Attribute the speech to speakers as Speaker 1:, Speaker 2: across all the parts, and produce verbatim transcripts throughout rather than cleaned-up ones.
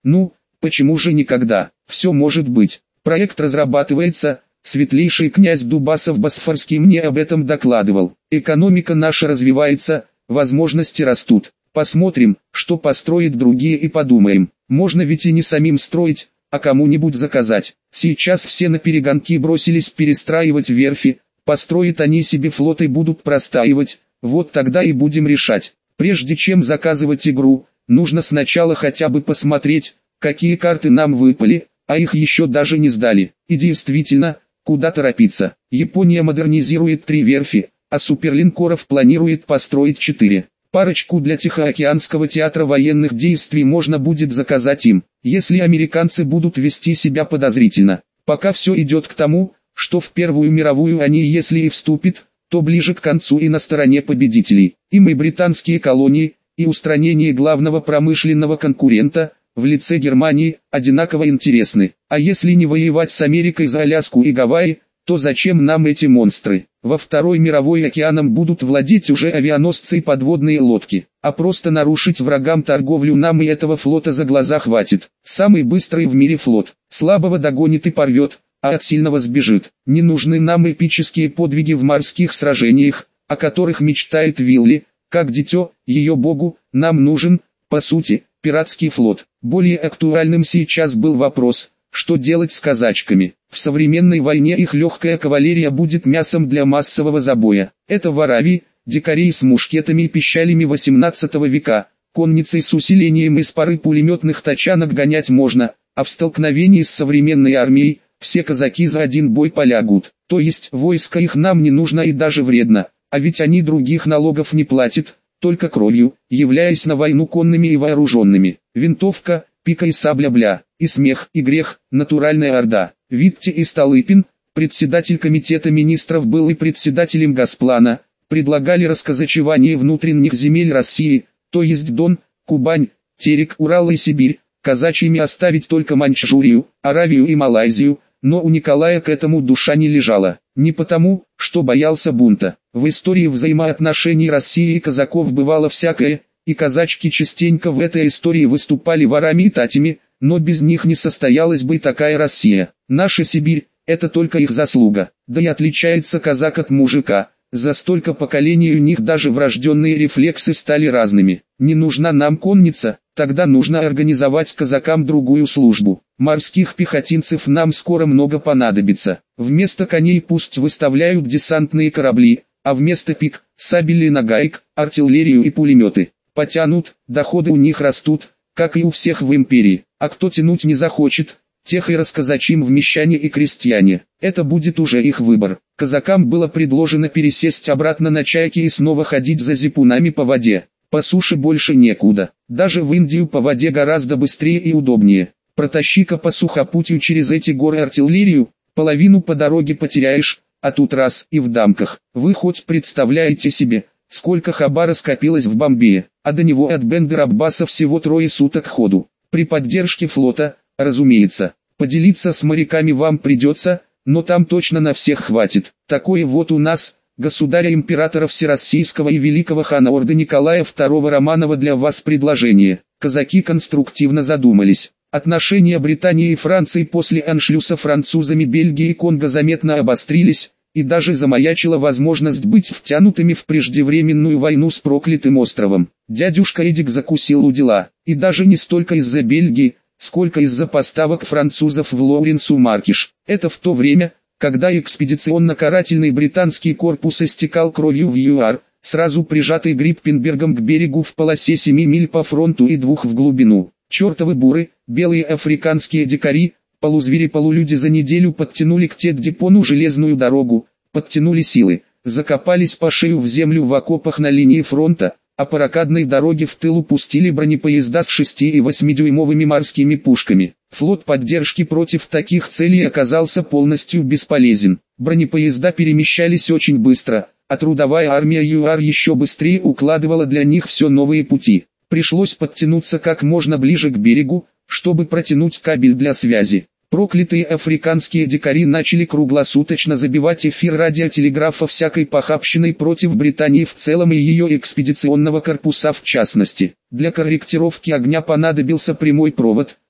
Speaker 1: Ну, почему же никогда? Все может быть. Проект разрабатывается. Светлейший князь Дубасов Босфорский мне об этом докладывал. Экономика наша развивается, возможности растут. Посмотрим, что построят другие, и подумаем. Можно ведь и не самим строить, а кому-нибудь заказать. Сейчас все на перегонки бросились перестраивать верфи. Построят они себе флот и будут простаивать. Вот тогда и будем решать. Прежде чем заказывать игру, нужно сначала хотя бы посмотреть, какие карты нам выпали, а их еще даже не сдали. И действительно, куда торопиться? Япония модернизирует три верфи, а суперлинкоров планирует построить четыре. Парочку для Тихоокеанского театра военных действий можно будет заказать им, если американцы будут вести себя подозрительно. Пока все идет к тому, что в Первую мировую они, если и вступят, то ближе к концу и на стороне победителей. Им и британские колонии, и устранение главного промышленного конкурента, в лице Германии, одинаково интересны. А если не воевать с Америкой за Аляску и Гавайи, то зачем нам эти монстры? Во Второй мировой океаном будут владеть уже авианосцы и подводные лодки. А просто нарушить врагам торговлю нам и этого флота за глаза хватит. Самый быстрый в мире флот. Слабого догонит и порвет, а от сильного сбежит. Не нужны нам эпические подвиги в морских сражениях, о которых мечтает Вилли, как дитё, ее богу. Нам нужен, по сути, пиратский флот. Более актуальным сейчас был вопрос, что делать с казачками. В современной войне их легкая кавалерия будет мясом для массового забоя. Это в Аравии, дикарей с мушкетами и пищалями восемнадцатого века, конницей с усилением из пары пулеметных тачанок гонять можно, а в столкновении с современной армией, все казаки за один бой полягут. То есть войско их нам не нужно и даже вредно, а ведь они других налогов не платят, только кровью, являясь на войну конными и вооруженными. Винтовка, пика и сабля бля, и смех, и грех, натуральная орда. Витте и Столыпин, председатель комитета министров, был и председателем Госплана, предлагали расказачевание внутренних земель России, то есть Дон, Кубань, Терек, Урал и Сибирь, казачьими оставить только Маньчжурию, Аравию и Малайзию, но у Николая к этому душа не лежала. Не потому, что боялся бунта. В истории взаимоотношений России и казаков бывало всякое, и казачки частенько в этой истории выступали ворами и татями, но без них не состоялась бы такая Россия. Наша Сибирь – это только их заслуга. Да и отличается казак от мужика. За столько поколений у них даже врожденные рефлексы стали разными. Не нужна нам конница, тогда нужно организовать казакам другую службу. Морских пехотинцев нам скоро много понадобится. Вместо коней пусть выставляют десантные корабли, а вместо пик – сабели и нагаек, артиллерию и пулеметы. Потянут, доходы у них растут, как и у всех в империи. А кто тянуть не захочет, тех и расказачим в мещане и крестьяне. Это будет уже их выбор. Казакам было предложено пересесть обратно на чайки и снова ходить за зипунами по воде. По суше больше некуда. Даже в Индию по воде гораздо быстрее и удобнее. Протащи-ка по сухопутью через эти горы артиллерию, половину по дороге потеряешь, а тут раз и в дамках. Вы хоть представляете себе, сколько хабара скопилось в Бомбее, а до него от Бендер Аббаса всего трое суток ходу. При поддержке флота, разумеется, поделиться с моряками вам придется, но там точно на всех хватит. Такое вот у нас, государя-императора Всероссийского и великого хана Орды Николая второго Романова, для вас предложение. Казаки конструктивно задумались. Отношения Британии и Франции после аншлюса французами Бельгии и Конго заметно обострились, и даже замаячила возможность быть втянутыми в преждевременную войну с проклятым островом. Дядюшка Эдик закусил у дела, и даже не столько из-за Бельгии, сколько из-за поставок французов в Лоуренсу-Маркиш. Это в то время, когда экспедиционно-карательный британский корпус истекал кровью в ЮАР, сразу прижатый Гриппенбергом к берегу в полосе семи миль по фронту и двух в глубину. Чертовы буры, белые африканские дикари, полузвери-полулюди за неделю подтянули к Тет-Дипону железную дорогу, подтянули силы, закопались по шею в землю в окопах на линии фронта, а по рокадной дороге в тылу пустили бронепоезда с шести- и восьмидюймовыми морскими пушками. Флот поддержки против таких целей оказался полностью бесполезен. Бронепоезда перемещались очень быстро, а трудовая армия ЮАР еще быстрее укладывала для них все новые пути. Пришлось подтянуться как можно ближе к берегу, чтобы протянуть кабель для связи. Проклятые африканские дикари начали круглосуточно забивать эфир радиотелеграфа всякой похабщиной против Британии в целом и ее экспедиционного корпуса в частности. Для корректировки огня понадобился прямой провод,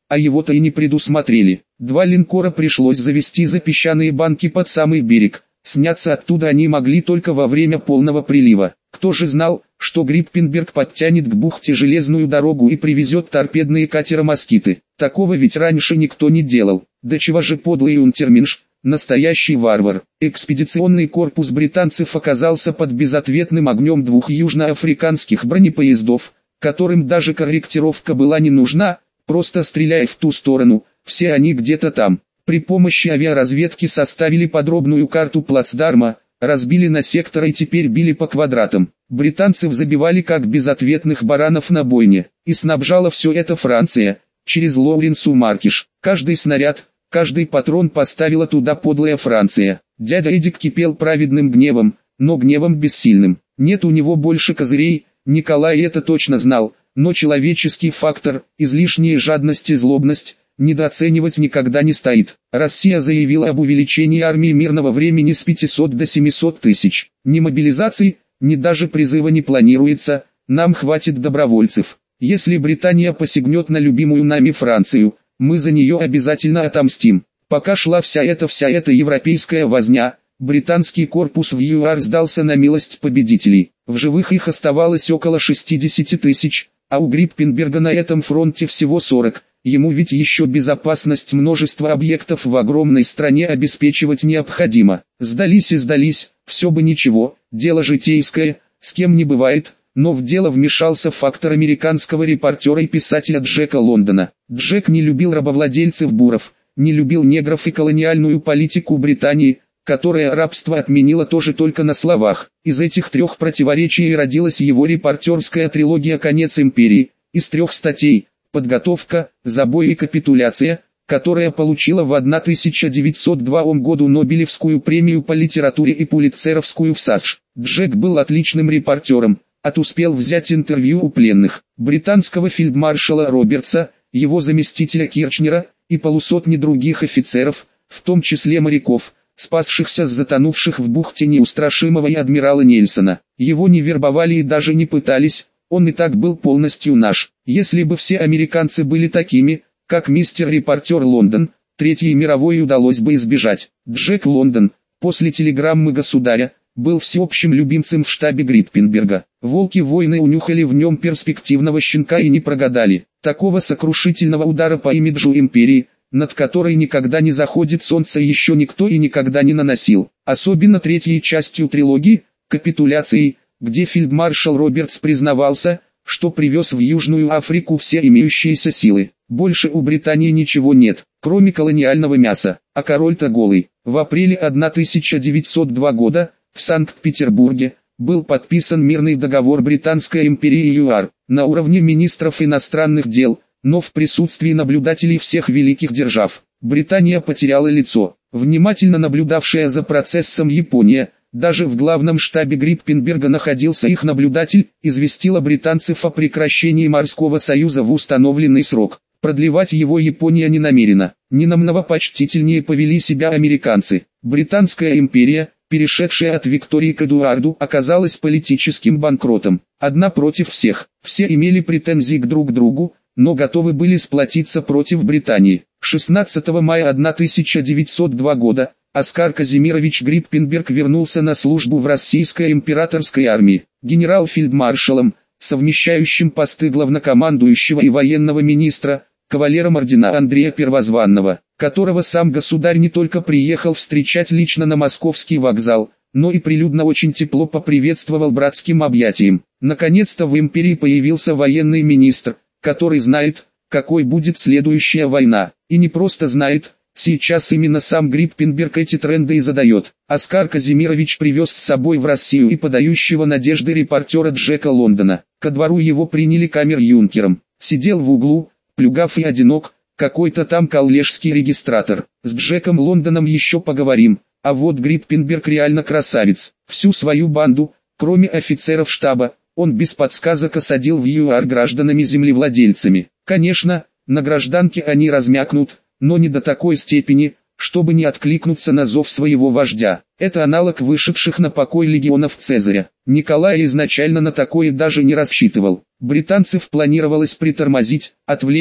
Speaker 1: а его-то и не предусмотрели. Два линкора пришлось завести за песчаные банки под самый берег. Сняться оттуда они могли только во время полного прилива. Кто же знал, что Гриппенберг подтянет к бухте железную дорогу и привезет торпедные катера-москиты? Такого ведь раньше никто не делал. Да чего же подлый Унтерменш, настоящий варвар. Экспедиционный корпус британцев оказался под безответным огнем двух южноафриканских бронепоездов, которым даже корректировка была не нужна, просто стреляя в ту сторону, все они где-то там. При помощи авиаразведки составили подробную карту плацдарма, разбили на секторы и теперь били по квадратам. Британцев забивали как безответных баранов на бойне, и снабжала все это Франция, через Лоуренсу Маркиш. Каждый снаряд, каждый патрон поставила туда подлая Франция. Дядя Эдик кипел праведным гневом, но гневом бессильным. Нет у него больше козырей, Николай это точно знал, но человеческий фактор, излишняя жадность и злобность, недооценивать никогда не стоит. Россия заявила об увеличении армии мирного времени с пятисот до семисот тысяч. Ни мобилизации, ни даже призыва не планируется, нам хватит добровольцев. Если Британия посягнет на любимую нами Францию, мы за нее обязательно отомстим. Пока шла вся эта вся эта европейская возня, британский корпус в ЮАР сдался на милость победителей. В живых их оставалось около шестидесяти тысяч, а у Гриппенберга на этом фронте всего сорок. Ему ведь еще безопасность множества объектов в огромной стране обеспечивать необходимо. Сдались и сдались, все бы ничего, дело житейское, с кем не бывает, но в дело вмешался фактор американского репортера и писателя Джека Лондона. Джек не любил рабовладельцев-буров, не любил негров и колониальную политику Британии, которая рабство отменила тоже только на словах. Из этих трех противоречий родилась его репортерская трилогия «Конец империи», из трех статей: «Подготовка, забой и капитуляция», которая получила в тысяча девятьсот втором году Нобелевскую премию по литературе и Пулитцеровскую в САСШ. Джек был отличным репортером, отуспел взять интервью у пленных, британского фельдмаршала Робертса, его заместителя Кирчнера и полусотни других офицеров, в том числе моряков, спасшихся с затонувших в бухте неустрашимого и адмирала Нельсона. Его не вербовали и даже не пытались. Он и так был полностью наш. Если бы все американцы были такими, как мистер репортер Лондон, Третьей мировой удалось бы избежать. Джек Лондон, после телеграммы государя, был всеобщим любимцем в штабе Гриппенберга. Волки войны унюхали в нем перспективного щенка и не прогадали. Такого сокрушительного удара по имиджу империи, над которой никогда не заходит солнце, еще никто и никогда не наносил. Особенно третьей частью трилогии, капитуляцией, где фельдмаршал Робертс признавался, что привез в Южную Африку все имеющиеся силы. Больше у Британии ничего нет, кроме колониального мяса, а король-то голый. В апреле тысяча девятьсот второго года, в Санкт-Петербурге, был подписан мирный договор Британской империи и ЮАР, на уровне министров иностранных дел, но в присутствии наблюдателей всех великих держав. Британия потеряла лицо. Внимательно наблюдавшая за процессом Япония, даже в главном штабе Гриппенберга находился их наблюдатель, известила британцев о прекращении морского союза в установленный срок. Продлевать его Япония не намерена. Не намного почтительнее повели себя американцы. Британская империя, перешедшая от Виктории к Эдуарду, оказалась политическим банкротом. Одна против всех. Все имели претензии к друг другу, но готовы были сплотиться против Британии. шестнадцатого мая тысяча девятьсот второго года Оскар Казимирович Гриппенберг вернулся на службу в российской императорской армии. Генерал-фельдмаршалом, совмещающим посты главнокомандующего и военного министра, кавалером ордена Андрея Первозванного, которого сам государь не только приехал встречать лично на московский вокзал, но и прилюдно очень тепло поприветствовал братским объятием. Наконец-то в империи появился военный министр, который знает, какой будет следующая война, и не просто знает. Сейчас именно сам Гриппенберг эти тренды и задает. Оскар Казимирович привез с собой в Россию и подающего надежды репортера Джека Лондона. Ко двору его приняли камер-юнкером. Сидел в углу, плюгав и одинок, какой-то там коллежский регистратор. С Джеком Лондоном еще поговорим, а вот Гриппенберг реально красавец. Всю свою банду, кроме офицеров штаба, он без подсказок осадил в ЮАР гражданами-землевладельцами. Конечно, на гражданке они размякнут, но не до такой степени, чтобы не откликнуться на зов своего вождя. Это аналог вышедших на покой легионов Цезаря. Николай изначально на такое даже не рассчитывал. Британцев планировалось притормозить, отвлечь,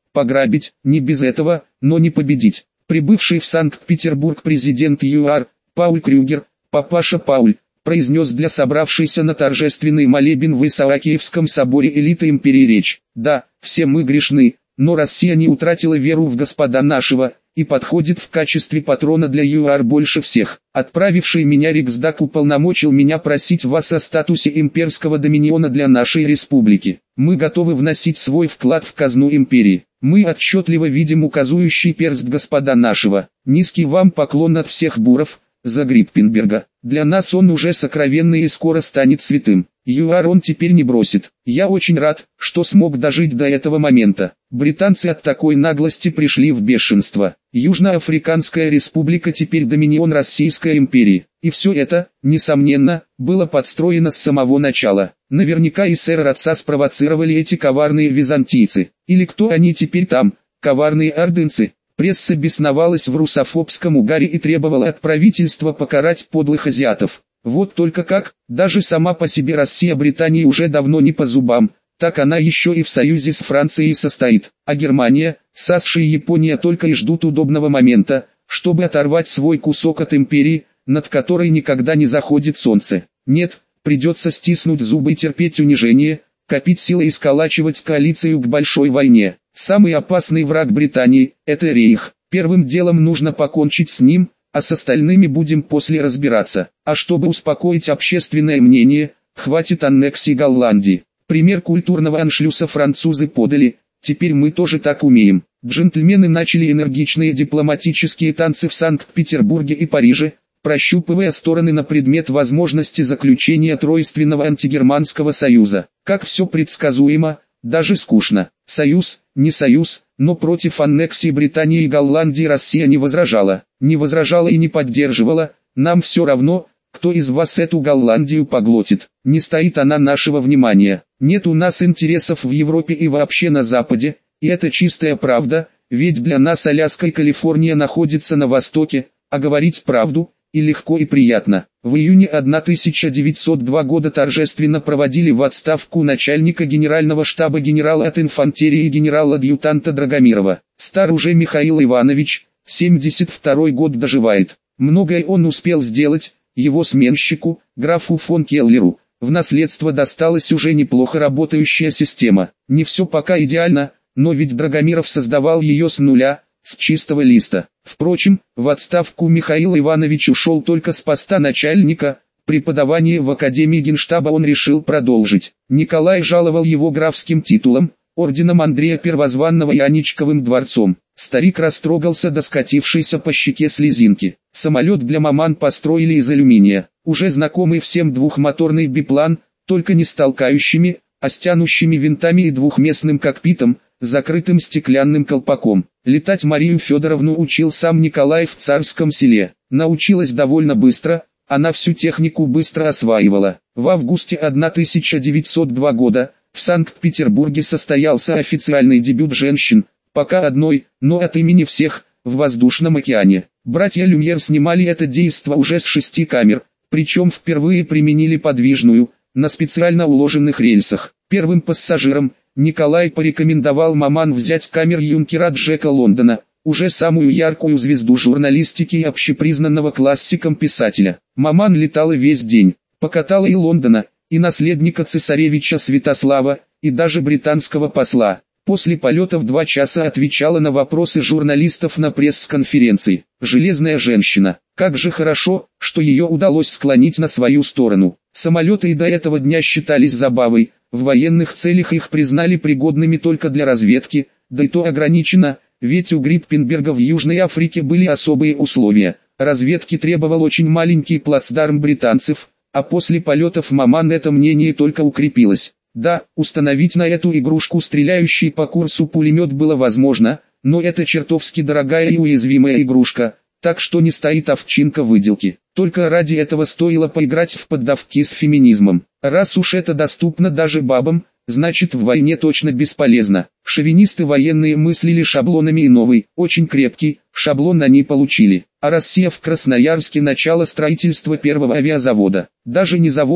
Speaker 1: пограбить, не без этого, но не победить. Прибывший в Санкт-Петербург президент ЮАР, Пауль Крюгер, папаша Пауль, произнес для собравшейся на торжественный молебен в Исаакиевском соборе элиты империи речь. Да, все мы грешны, но Россия не утратила веру в Господа нашего, и подходит в качестве патрона для ЮАР больше всех. Отправивший меня Риксдаг уполномочил меня просить вас о статусе имперского доминиона для нашей республики. Мы готовы вносить свой вклад в казну империи. Мы отчетливо видим указующий перст Господа нашего. Низкий вам поклон от всех буров, за Гриппенберга. Для нас он уже сокровенный и скоро станет святым. ЮАР он теперь не бросит. Я очень рад, что смог дожить до этого момента. Британцы от такой наглости пришли в бешенство. Южноафриканская республика теперь доминион Российской империи. И все это, несомненно, было подстроено с самого начала. Наверняка и сэра отца спровоцировали эти коварные византийцы. Или кто они теперь там, коварные ордынцы? Пресса бесновалась в русофобском угаре и требовала от правительства покарать подлых азиатов. Вот только как, даже сама по себе Россия Британии уже давно не по зубам, так она еще и в союзе с Францией состоит. А Германия, САСШ и Япония только и ждут удобного момента, чтобы оторвать свой кусок от империи, над которой никогда не заходит солнце. Нет, придется стиснуть зубы и терпеть унижение, копить силы и сколачивать коалицию к большой войне. Самый опасный враг Британии – это Рейх. Первым делом нужно покончить с ним, а с остальными будем после разбираться. А чтобы успокоить общественное мнение, хватит аннексии Голландии. Пример культурного аншлюса французы подали, теперь мы тоже так умеем. Джентльмены начали энергичные дипломатические танцы в Санкт-Петербурге и Париже, прощупывая стороны на предмет возможности заключения тройственного антигерманского союза. Как все предсказуемо, даже скучно. Союз, не союз, но против аннексии Британии и Голландии Россия не возражала. Не возражала и не поддерживала, нам все равно, кто из вас эту Голландию поглотит. Не стоит она нашего внимания. Нет у нас интересов в Европе и вообще на Западе, и это чистая правда, ведь для нас Аляска и Калифорния находятся на востоке, а говорить правду – и легко и приятно. В июне тысяча девятьсот второго года торжественно проводили в отставку начальника генерального штаба генерала от инфантерии генерал-адъютанта Драгомирова. Стар уже Михаил Иванович, семьдесят второй год доживает. Многое он успел сделать, его сменщику, графу фон Келлеру, в наследство досталась уже неплохо работающая система. Не все пока идеально, но ведь Драгомиров создавал ее с нуля, с чистого листа. Впрочем, в отставку Михаил Иванович ушел только с поста начальника, преподавание в Академии Генштаба он решил продолжить. Николай жаловал его графским титулом, орденом Андрея Первозванного и Аничковым дворцом. Старик растрогался до скатившейся по щеке слезинки. Самолет для маман построили из алюминия. Уже знакомый всем двухмоторный биплан, только не с толкающими, а с тянущими винтами и двухместным кокпитом, закрытым стеклянным колпаком. Летать Марию Федоровну учил сам Николай в Царском Селе. Научилась довольно быстро, она всю технику быстро осваивала. В августе тысяча девятьсот второго года в Санкт-Петербурге состоялся официальный дебют женщин, пока одной, но от имени всех, в воздушном океане. Братья Люмьер снимали это действо уже с шести камер, причем впервые применили подвижную, на специально уложенных рельсах. Первым пассажирам Николай порекомендовал маман взять камер юнкера Джека Лондона, уже самую яркую звезду журналистики и общепризнанного классиком писателя. Маман летала весь день, покатала и Лондона, и наследника цесаревича Святослава, и даже британского посла. После полета в два часа отвечала на вопросы журналистов на пресс-конференции. Железная женщина. Как же хорошо, что ее удалось склонить на свою сторону. Самолеты и до этого дня считались забавой, в военных целях их признали пригодными только для разведки, да и то ограничено, ведь у Гриппенберга в Южной Африке были особые условия. Разведке требовал очень маленький плацдарм британцев, а после полетов маман это мнение только укрепилось. Да, установить на эту игрушку стреляющий по курсу пулемет было возможно, но это чертовски дорогая и уязвимая игрушка, так что не стоит овчинка выделки. Только ради этого стоило поиграть в поддавки с феминизмом. Раз уж это доступно даже бабам, значит в войне точно бесполезно. Шовинисты военные мыслили шаблонами и новый, очень крепкий, шаблон они получили. А Россия в Красноярске начало строительства первого авиазавода. Даже не завода,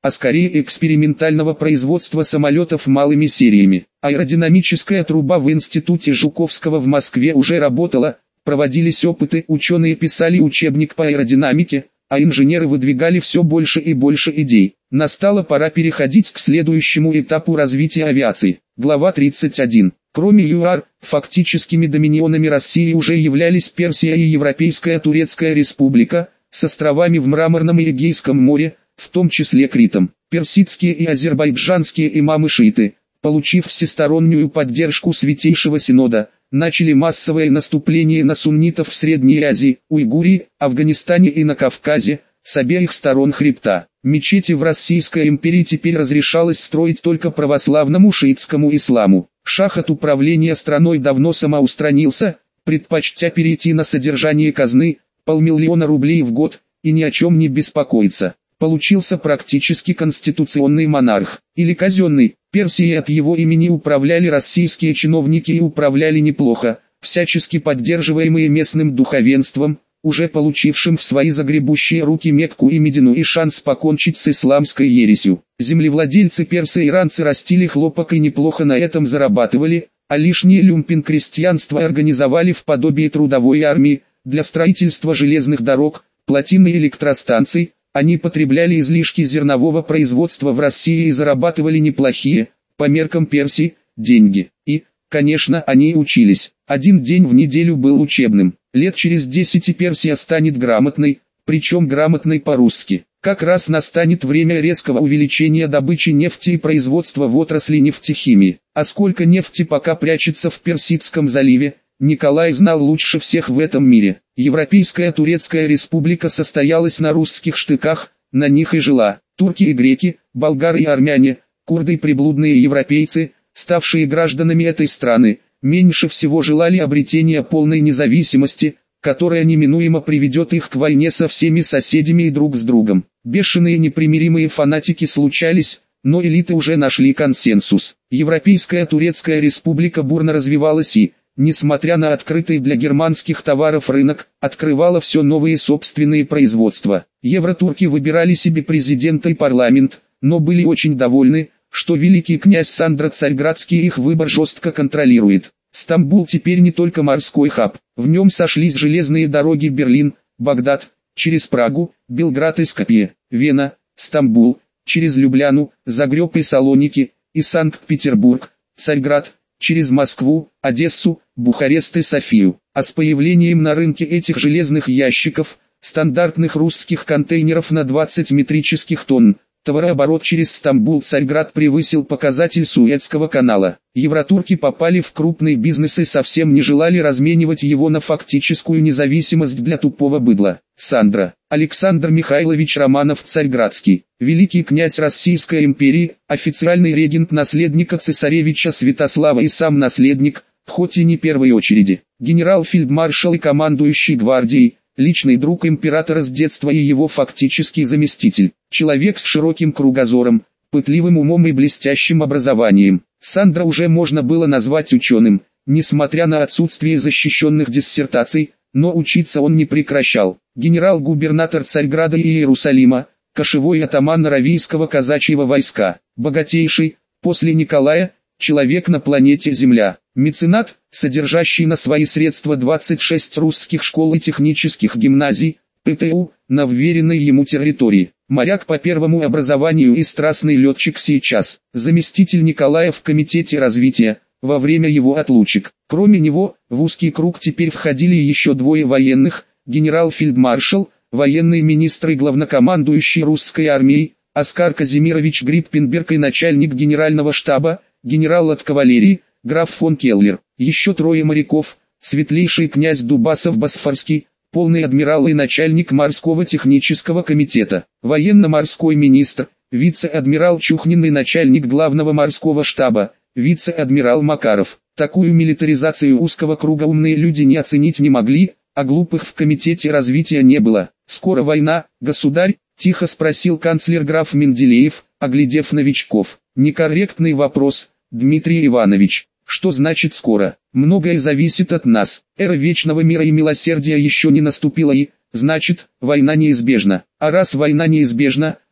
Speaker 1: а скорее экспериментального производства самолетов малыми сериями. Аэродинамическая труба в институте Жуковского в Москве уже работала, проводились опыты, ученые писали учебник по аэродинамике, а инженеры выдвигали все больше и больше идей. Настала пора переходить к следующему этапу развития авиации. Глава тридцать один. Кроме ЮАР, фактическими доминионами России уже являлись Персия и Европейская Турецкая Республика, с островами в Мраморном и Эгейском море, в том числе Критом. Персидские и азербайджанские имамы-шииты, получив всестороннюю поддержку Святейшего Синода, начали массовое наступление на суннитов в Средней Азии, Уйгурии, Афганистане и на Кавказе, с обеих сторон хребта. Мечети в Российской империи теперь разрешалось строить только православному шиитскому исламу. Шах от управления страной давно самоустранился, предпочтя перейти на содержание казны, полмиллиона рублей в год, и ни о чем не беспокоиться. Получился практически конституционный монарх, или казенный. Персией от его имени управляли российские чиновники и управляли неплохо, всячески поддерживаемые местным духовенством, уже получившим в свои загребущие руки Мекку и Медину и шанс покончить с исламской ересью. Землевладельцы персы и иранцы растили хлопок и неплохо на этом зарабатывали, а лишнее люмпен-крестьянство организовали в подобии трудовой армии, для строительства железных дорог, плотин и электростанций. Они потребляли излишки зернового производства в России и зарабатывали неплохие, по меркам Персии, деньги. И, конечно, они и учились. Один день в неделю был учебным. Лет через десять и Персия станет грамотной, причем грамотной по-русски. Как раз настанет время резкого увеличения добычи нефти и производства в отрасли нефтехимии. А сколько нефти пока прячется в Персидском заливе, Николай знал лучше всех в этом мире. Европейская Турецкая Республика состоялась на русских штыках, на них и жила. Турки и греки, болгары и армяне, курды и приблудные европейцы, ставшие гражданами этой страны, меньше всего желали обретения полной независимости, которая неминуемо приведет их к войне со всеми соседями и друг с другом. Бешеные непримиримые фанатики случались, но элиты уже нашли консенсус. Европейская Турецкая Республика бурно развивалась и, несмотря на открытый для германских товаров рынок, открывала все новые собственные производства. Евротурки выбирали себе президента и парламент, но были очень довольны, что великий князь Сандра Царьградский их выбор жестко контролирует. Стамбул теперь не только морской хаб, в нем сошлись железные дороги Берлин, Багдад, через Прагу, Белград и Скопье, Вена, Стамбул, через Любляну, Загреб и Салоники, и Санкт-Петербург, Царьград, через Москву, Одессу, Бухарест и Софию. А с появлением на рынке этих железных ящиков, стандартных русских контейнеров на двадцать метрических тонн, товарооборот через Стамбул-Царьград превысил показатель Суэцкого канала. Евротурки попали в крупный бизнес и совсем не желали разменивать его на фактическую независимость для тупого быдла. Сандра, Александр Михайлович Романов-Царьградский, великий князь Российской империи, официальный регент наследника цесаревича Святослава и сам наследник, хоть и не первой очереди. Генерал-фельдмаршал и командующий гвардией, личный друг императора с детства и его фактический заместитель. Человек с широким кругозором, пытливым умом и блестящим образованием. Сандра уже можно было назвать ученым, несмотря на отсутствие защищенных диссертаций, но учиться он не прекращал. Генерал-губернатор Царьграда и Иерусалима, кошевой атаман Аравийского казачьего войска, богатейший, после Николая, человек на планете Земля. Меценат, содержащий на свои средства двадцать шесть русских школ и технических гимназий, ПТУ, на вверенной ему территории. Моряк по первому образованию и страстный летчик сейчас. Заместитель Николая в комитете развития, во время его отлучек. Кроме него, в узкий круг теперь входили еще двое военных, генерал-фельдмаршал, военный министр и главнокомандующий русской армией, Оскар Казимирович Гриппенберг и начальник генерального штаба, генерал от кавалерии, граф фон Келлер. Еще трое моряков, светлейший князь Дубасов-Босфорский, полный адмирал и начальник морского технического комитета, военно-морской министр, вице-адмирал Чухнин и начальник главного морского штаба, вице-адмирал Макаров. Такую милитаризацию узкого круга умные люди не оценить не могли, а глупых в комитете развития не было. «Скоро война, государь?» – тихо спросил канцлер граф Менделеев, оглядев новичков. «Некорректный вопрос, Дмитрий Иванович. Что значит скоро? Многое зависит от нас. Эра вечного мира и милосердия еще не наступила и, значит, война неизбежна. А раз война неизбежна,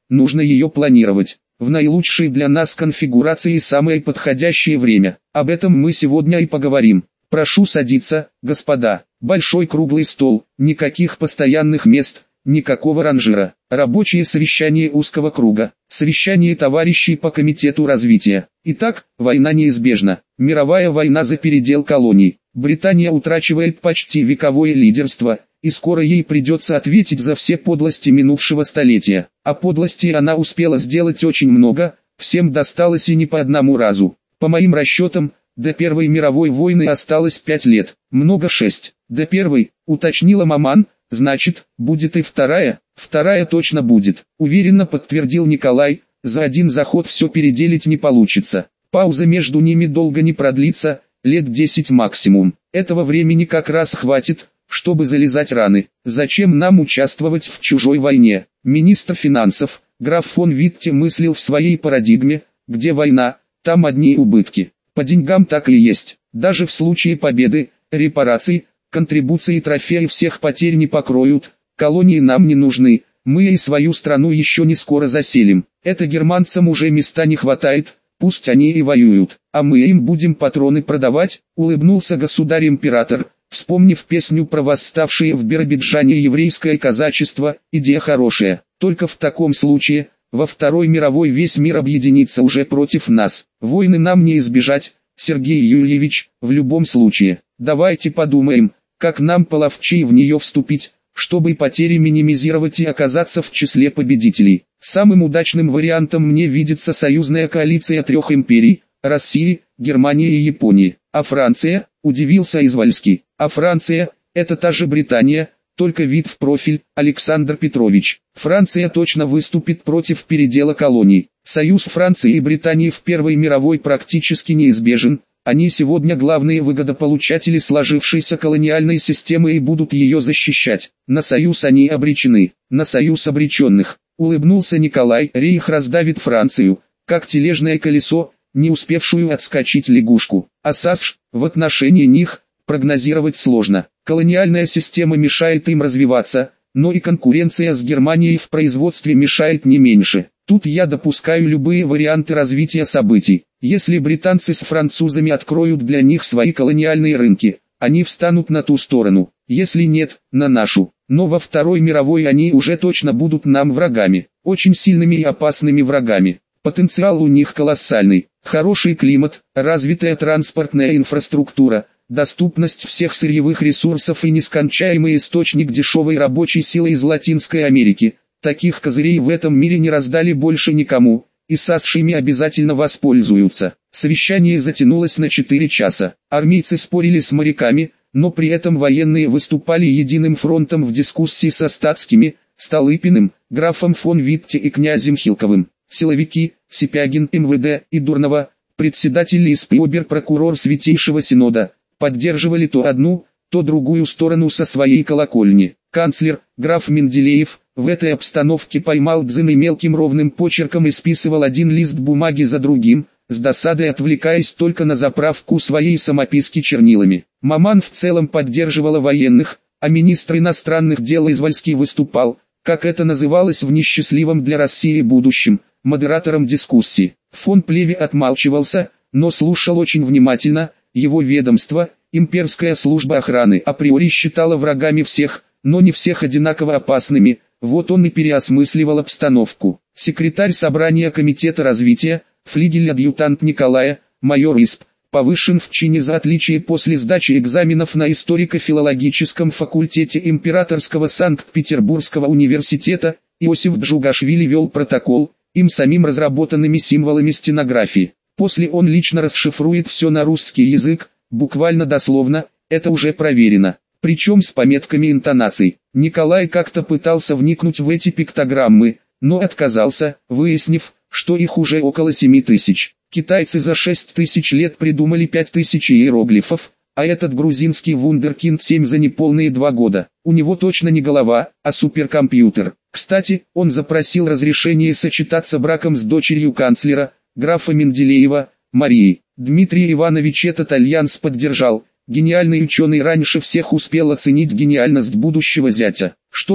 Speaker 1: нужно ее планировать в наилучшей для нас конфигурации и самое подходящее время. Об этом мы сегодня и поговорим. Прошу садиться, господа. Большой круглый стол, никаких постоянных мест, никакого ранжира. Рабочее совещание узкого круга, совещание товарищей по комитету развития. Итак, война неизбежна. Мировая война за передел колоний. Британия утрачивает почти вековое лидерство, и скоро ей придется ответить за все подлости минувшего столетия. А подлостей она успела сделать очень много, всем досталось и не по одному разу. По моим расчетам, до Первой мировой войны осталось пять лет, много шесть. До первой, уточнила Маман, значит, будет и вторая, вторая точно будет, уверенно подтвердил Николай, за один заход все переделить не получится. Пауза между ними долго не продлится, лет десять максимум. Этого времени как раз хватит, чтобы залезать раны. Зачем нам участвовать в чужой войне? Министр финансов, граф фон Витте мыслил в своей парадигме, где война, там одни убытки. По деньгам так и есть. Даже в случае победы, репараций, контрибуции и трофеи всех потерь не покроют. Колонии нам не нужны, мы и свою страну еще не скоро заселим. Это германцам уже места не хватает, пусть они и воюют, а мы им будем патроны продавать, улыбнулся государь-император, вспомнив песню про восставшее в Биробиджане еврейское казачество. Идея хорошая, только в таком случае, во Второй мировой весь мир объединится уже против нас. Войны нам не избежать, Сергей Юльевич, в любом случае. Давайте подумаем, как нам половчей в нее вступить, чтобы потери минимизировать и оказаться в числе победителей. Самым удачным вариантом мне видится союзная коалиция трех империй – России, Германии и Японии. А Франция, удивился Извольский, а Франция – это та же Британия, только вид в профиль, Александр Петрович. Франция точно выступит против передела колоний. Союз Франции и Британии в Первой мировой практически неизбежен. Они сегодня главные выгодополучатели сложившейся колониальной системы и будут ее защищать. На союз они обречены, на союз обреченных. Улыбнулся Николай. Рейх раздавит Францию, как тележное колесо, не успевшую отскочить лягушку. А САСШ, в отношении них, прогнозировать сложно. Колониальная система мешает им развиваться, но и конкуренция с Германией в производстве мешает не меньше. Тут я допускаю любые варианты развития событий. Если британцы с французами откроют для них свои колониальные рынки, они встанут на ту сторону. Если нет, на нашу. Но во Второй мировой они уже точно будут нам врагами. Очень сильными и опасными врагами. Потенциал у них колоссальный. Хороший климат, развитая транспортная инфраструктура, доступность всех сырьевых ресурсов и нескончаемый источник дешевой рабочей силы из Латинской Америки. Таких козырей в этом мире не раздали больше никому, и САСШ ими обязательно воспользуются. Совещание затянулось на четыре часа. Армейцы спорили с моряками, но при этом военные выступали единым фронтом в дискуссии со статскими, Столыпиным, графом фон Витте и князем Хилковым. Силовики, Сипягин, эм вэ дэ и Дурнова, председатель и обер-прокурор Святейшего Синода, поддерживали то одну, то другую сторону со своей колокольни. Канцлер, граф Менделеев, в этой обстановке поймал дзен и мелким ровным почерком исписывал один лист бумаги за другим, с досадой отвлекаясь только на заправку своей самописки чернилами. Маман в целом поддерживала военных, а министр иностранных дел Извольский выступал, как это называлось в несчастливом для России будущем, модератором дискуссии. Фон Плеве отмалчивался, но слушал очень внимательно. Его ведомство, имперская служба охраны, априори считала врагами всех, но не всех одинаково опасными. Вот он и переосмысливал обстановку. Секретарь собрания комитета развития, флигель-адъютант Николая, майор Исп, повышен в чине за отличие после сдачи экзаменов на историко-филологическом факультете Императорского Санкт-Петербургского университета. Иосиф Джугашвили вел протокол, им самим разработанными символами стенографии. После он лично расшифрует все на русский язык, буквально дословно, это уже проверено. Причем с пометками интонаций. Николай как-то пытался вникнуть в эти пиктограммы, но отказался, выяснив, что их уже около семи тысяч. Китайцы за шесть тысяч лет придумали пять тысяч иероглифов, а этот грузинский вундеркинд семь за неполные два года. У него точно не голова, а суперкомпьютер. Кстати, он запросил разрешение сочетаться браком с дочерью канцлера, графа Менделеева, Марией. Дмитрий Иванович этот альянс поддержал. Гениальный ученый раньше всех успел оценить гениальность будущего зятя. Что ж,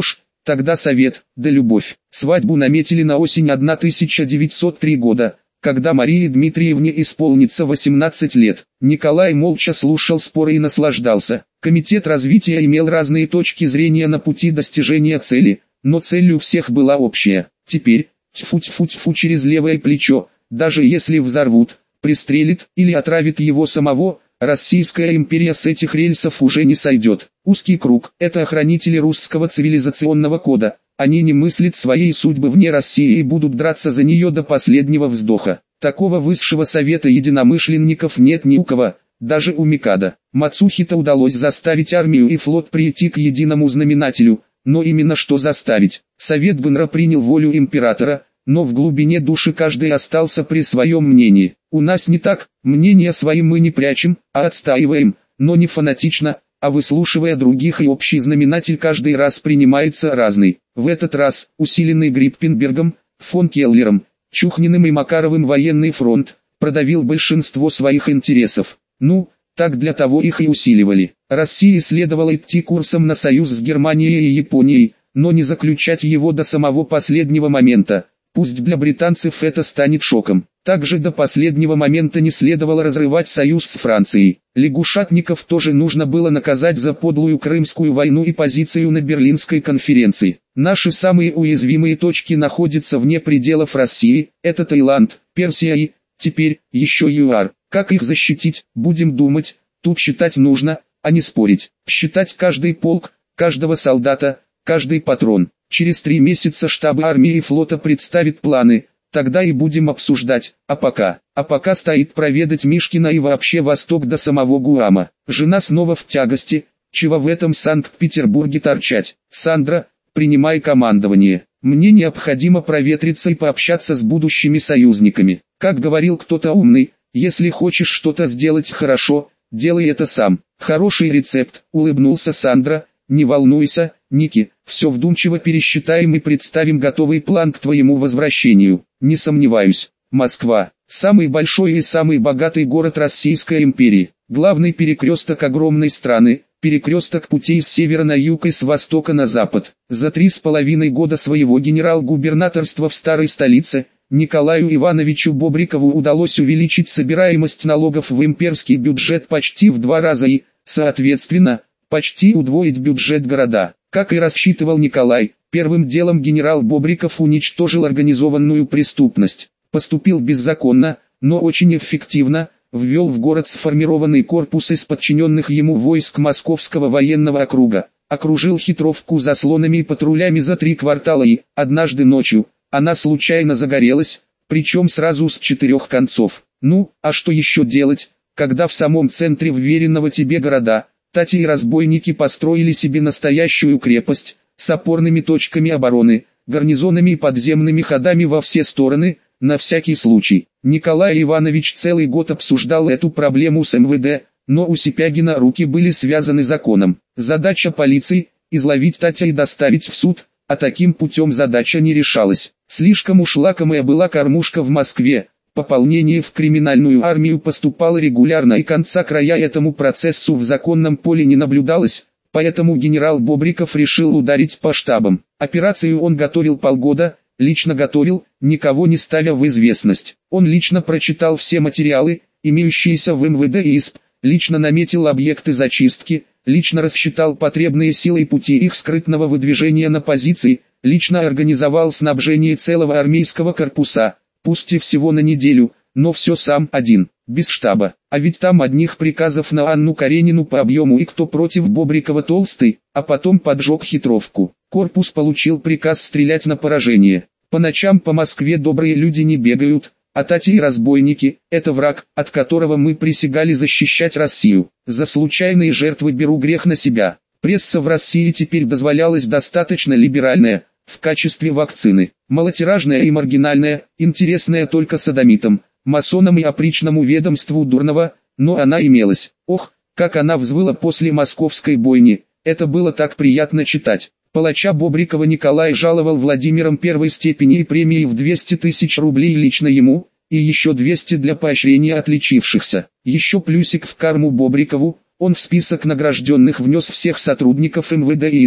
Speaker 1: Тогда совет, да любовь. Свадьбу наметили на осень тысяча девятьсот третьего года, когда Марии Дмитриевне исполнится восемнадцать лет. Николай молча слушал споры и наслаждался. Комитет развития имел разные точки зрения на пути достижения цели, но цель у всех была общая. Теперь, тьфу-тьфу-тьфу через левое плечо, даже если взорвут, пристрелит или отравит его самого, Российская империя с этих рельсов уже не сойдет. Узкий круг – это охранители русского цивилизационного кода. Они не мыслят своей судьбы вне России и будут драться за нее до последнего вздоха. Такого высшего совета единомышленников нет ни у кого, даже у Микадо. Мацухито удалось заставить армию и флот прийти к единому знаменателю, но именно что заставить. Совет Бунра принял волю императора, но в глубине души каждый остался при своем мнении. У нас не так, мнение своим мы не прячем, а отстаиваем, но не фанатично, а выслушивая других, и общий знаменатель каждый раз принимается разный. В этот раз, усиленный Гриппенбергом, фон Келлером, Чухниным и Макаровым военный фронт, продавил большинство своих интересов. Ну, так для того их и усиливали. России следовало идти курсом на союз с Германией и Японией, но не заключать его до самого последнего момента. Пусть для британцев это станет шоком. Также до последнего момента не следовало разрывать союз с Францией. Лягушатников тоже нужно было наказать за подлую Крымскую войну и позицию на Берлинской конференции. Наши самые уязвимые точки находятся вне пределов России, это Таиланд, Персия и, теперь, еще ЮАР. Как их защитить, будем думать, тут считать нужно, а не спорить. Считать каждый полк, каждого солдата, каждый патрон. Через три месяца штаб армии и флота представит планы, тогда и будем обсуждать, а пока, а пока стоит проведать Мишкина и вообще Восток до самого Гуама. Жена снова в тягости, чего в этом Санкт-Петербурге торчать. Сандра, принимай командование. Мне необходимо проветриться и пообщаться с будущими союзниками. Как говорил кто-то умный, если хочешь что-то сделать хорошо, делай это сам. Хороший рецепт, улыбнулся Сандра. Не волнуйся, Ники, все вдумчиво пересчитаем и представим готовый план к твоему возвращению. Не сомневаюсь. Москва – самый большой и самый богатый город Российской империи. Главный перекресток огромной страны, перекресток путей с севера на юг и с востока на запад. За три с половиной года своего генерал-губернаторства в старой столице, Николаю Ивановичу Бобрикову удалось увеличить собираемость налогов в имперский бюджет почти в два раза и, соответственно, почти удвоить бюджет города. Как и рассчитывал Николай, первым делом генерал Бобриков уничтожил организованную преступность. Поступил беззаконно, но очень эффективно, ввел в город сформированный корпус из подчиненных ему войск Московского военного округа, окружил хитровку заслонами и патрулями за три квартала и, однажды ночью, она случайно загорелась, причем сразу с четырех концов. Ну, а что еще делать, когда в самом центре вверенного тебе города, Тати и разбойники построили себе настоящую крепость, с опорными точками обороны, гарнизонами и подземными ходами во все стороны, на всякий случай. Николай Иванович целый год обсуждал эту проблему с эм вэ дэ, но у Сипягина руки были связаны законом. Задача полиции – изловить Татя и доставить в суд, а таким путем задача не решалась. Слишком уж лакомая была кормушка в Москве. Пополнение в криминальную армию поступало регулярно и конца края этому процессу в законном поле не наблюдалось, поэтому генерал Бобриков решил ударить по штабам. Операцию он готовил полгода, лично готовил, никого не ставя в известность. Он лично прочитал все материалы, имеющиеся в эм вэ дэ и и эс пэ, лично наметил объекты зачистки, лично рассчитал потребные силы и пути их скрытного выдвижения на позиции, лично организовал снабжение целого армейского корпуса. Пусть и всего на неделю, но все сам один, без штаба. А ведь там одних приказов на Анну Каренину по объему и кто против Бобрикова толстый, а потом поджег хитровку. Корпус получил приказ стрелять на поражение. По ночам по Москве добрые люди не бегают, а Тати и разбойники – это враг, от которого мы присягали защищать Россию. За случайные жертвы беру грех на себя. Пресса в России теперь дозволялась достаточно либеральная, в качестве вакцины, малотиражная и маргинальная, интересная только содомитам, масонам и опричному ведомству Дурнова, но она имелась. Ох, как она взвыла после московской бойни, это было так приятно читать. Палача Бобрикова Николай жаловал Владимиром первой степени и премией в двести тысяч рублей лично ему, и еще двести для поощрения отличившихся. Еще плюсик в карму Бобрикову, он в список награжденных внес всех сотрудников эм вэ дэ и и эс пэ.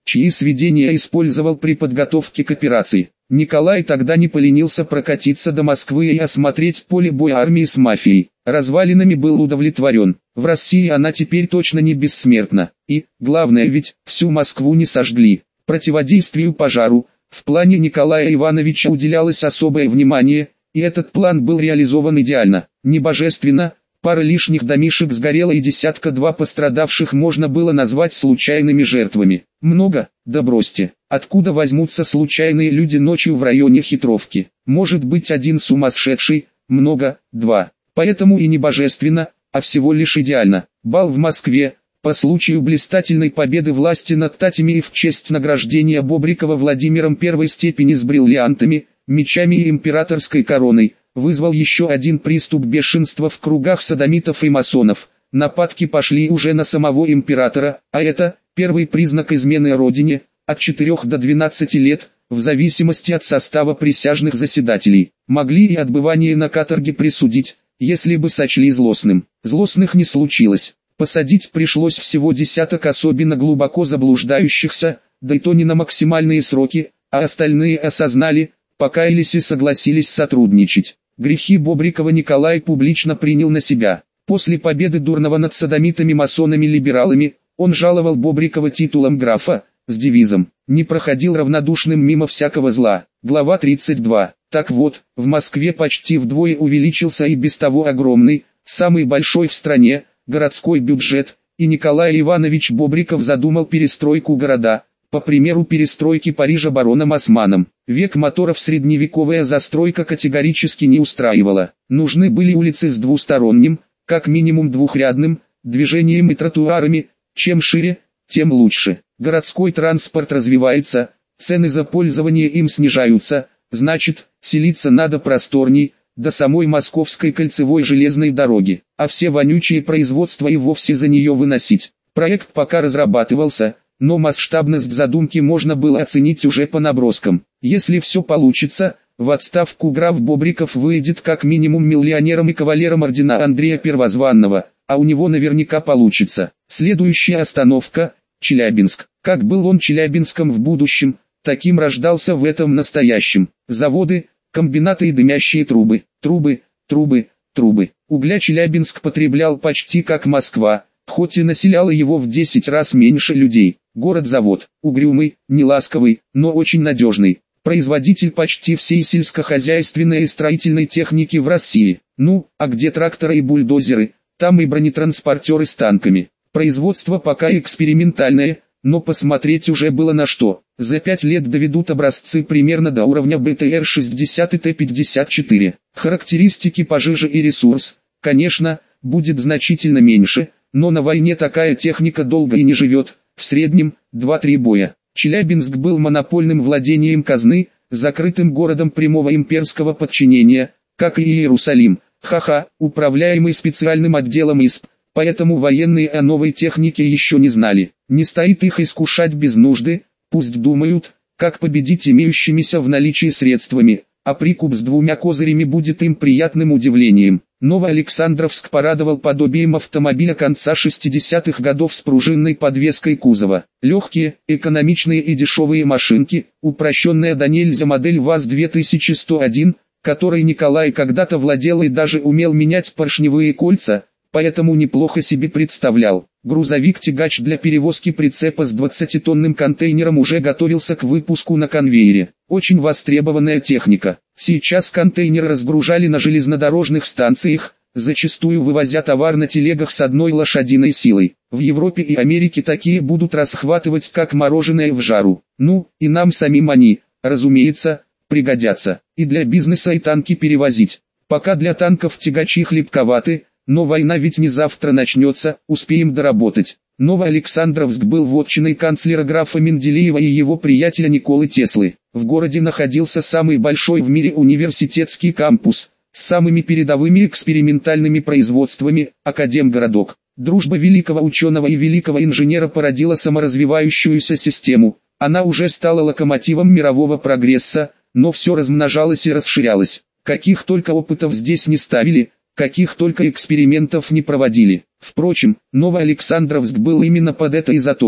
Speaker 1: чьи сведения использовал при подготовке к операции. Николай тогда не поленился прокатиться до Москвы и осмотреть поле боя армии с мафией. Развалинами был удовлетворен. В России она теперь точно не бессмертна. И, главное, ведь всю Москву не сожгли. Противодействию пожару в плане Николая Ивановича уделялось особое внимание, и этот план был реализован идеально. Не божественно, пара лишних домишек сгорела и десятка-два пострадавших можно было назвать случайными жертвами. Много? Да бросьте. Откуда возьмутся случайные люди ночью в районе Хитровки? Может быть один сумасшедший? Много? Два. Поэтому и не божественно, а всего лишь идеально. Бал в Москве, по случаю блистательной победы власти над татями и в честь награждения Бобрикова Владимиром первой степени с бриллиантами, мечами и императорской короной, вызвал еще один приступ бешенства в кругах содомитов и масонов. Нападки пошли уже на самого императора, а это первый признак измены родине, от четырёх до двенадцати лет, в зависимости от состава присяжных заседателей. Могли и отбывание на каторге присудить, если бы сочли злостным. Злостных не случилось. Посадить пришлось всего десяток особенно глубоко заблуждающихся, да и то не на максимальные сроки, а остальные осознали, покаялись и согласились сотрудничать. Грехи Бобрикова Николай публично принял на себя. После победы Дурнова над содомитами-масонами-либералами, он жаловал Бобрикова титулом графа, с девизом «Не проходил равнодушным мимо всякого зла». Глава тридцать два. Так вот, в Москве почти вдвое увеличился и без того огромный, самый большой в стране, городской бюджет, и Николай Иванович Бобриков задумал перестройку города, по примеру перестройки Парижа бароном Османом. Век моторов средневековая застройка категорически не устраивала. Нужны были улицы с двусторонним, как минимум двухрядным, движением и тротуарами, чем шире, тем лучше. Городской транспорт развивается, цены за пользование им снижаются, значит, селиться надо просторней, до самой Московской кольцевой железной дороги, а все вонючие производства и вовсе за нее выносить. Проект пока разрабатывался, но масштабность задумки можно было оценить уже по наброскам. Если все получится, в отставку граф Бобриков выйдет как минимум миллионером и кавалером ордена Андрея Первозванного, а у него наверняка получится. Следующая остановка – Челябинск. Как был он Челябинском в будущем, таким рождался в этом настоящем. Заводы, комбинаты и дымящие трубы, трубы, трубы, трубы. Угля Челябинск потреблял почти как Москва, хоть и населяло его в десять раз меньше людей. Город-завод, угрюмый, неласковый, но очень надежный. Производитель почти всей сельскохозяйственной и строительной техники в России. Ну, а где тракторы и бульдозеры, там и бронетранспортеры с танками. Производство пока экспериментальное, но посмотреть уже было на что. За пять лет доведут образцы примерно до уровня бэ тэ эр шестьдесят и тэ пятьдесят четыре. Характеристики пожиже и ресурс, конечно, будет значительно меньше, но на войне такая техника долго и не живет, в среднем два-три боя. Челябинск был монопольным владением казны, закрытым городом прямого имперского подчинения, как и Иерусалим, ха-ха, управляемый специальным отделом и эс пэ. Поэтому военные о новой технике еще не знали. Не стоит их искушать без нужды, пусть думают, как победить имеющимися в наличии средствами, а прикуп с двумя козырями будет им приятным удивлением. Новоалександровск порадовал подобием автомобиля конца шестидесятых годов с пружинной подвеской кузова. Легкие, экономичные и дешевые машинки, упрощенная до нельзя модель ВАЗ две тысячи сто один, которой Николай когда-то владел и даже умел менять поршневые кольца, поэтому неплохо себе представлял. Грузовик-тягач для перевозки прицепа с двадцатитонным контейнером уже готовился к выпуску на конвейере. Очень востребованная техника. Сейчас контейнер разгружали на железнодорожных станциях, зачастую вывозя товар на телегах с одной лошадиной силой. В Европе и Америке такие будут расхватывать как мороженое в жару. Ну, и нам самим они, разумеется, пригодятся. И для бизнеса и танки перевозить. Пока для танков тягачи хлебковаты, но война ведь не завтра начнется, успеем доработать. Новоалександровск был вотчиной канцлера графа Менделеева и его приятеля Николы Теслы. В городе находился самый большой в мире университетский кампус, с самыми передовыми экспериментальными производствами, Академгородок. Дружба великого ученого и великого инженера породила саморазвивающуюся систему. Она уже стала локомотивом мирового прогресса, но все размножалось и расширялось. Каких только опытов здесь не ставили, каких только экспериментов не проводили. Впрочем, Новоалександровск был именно под это и заточен.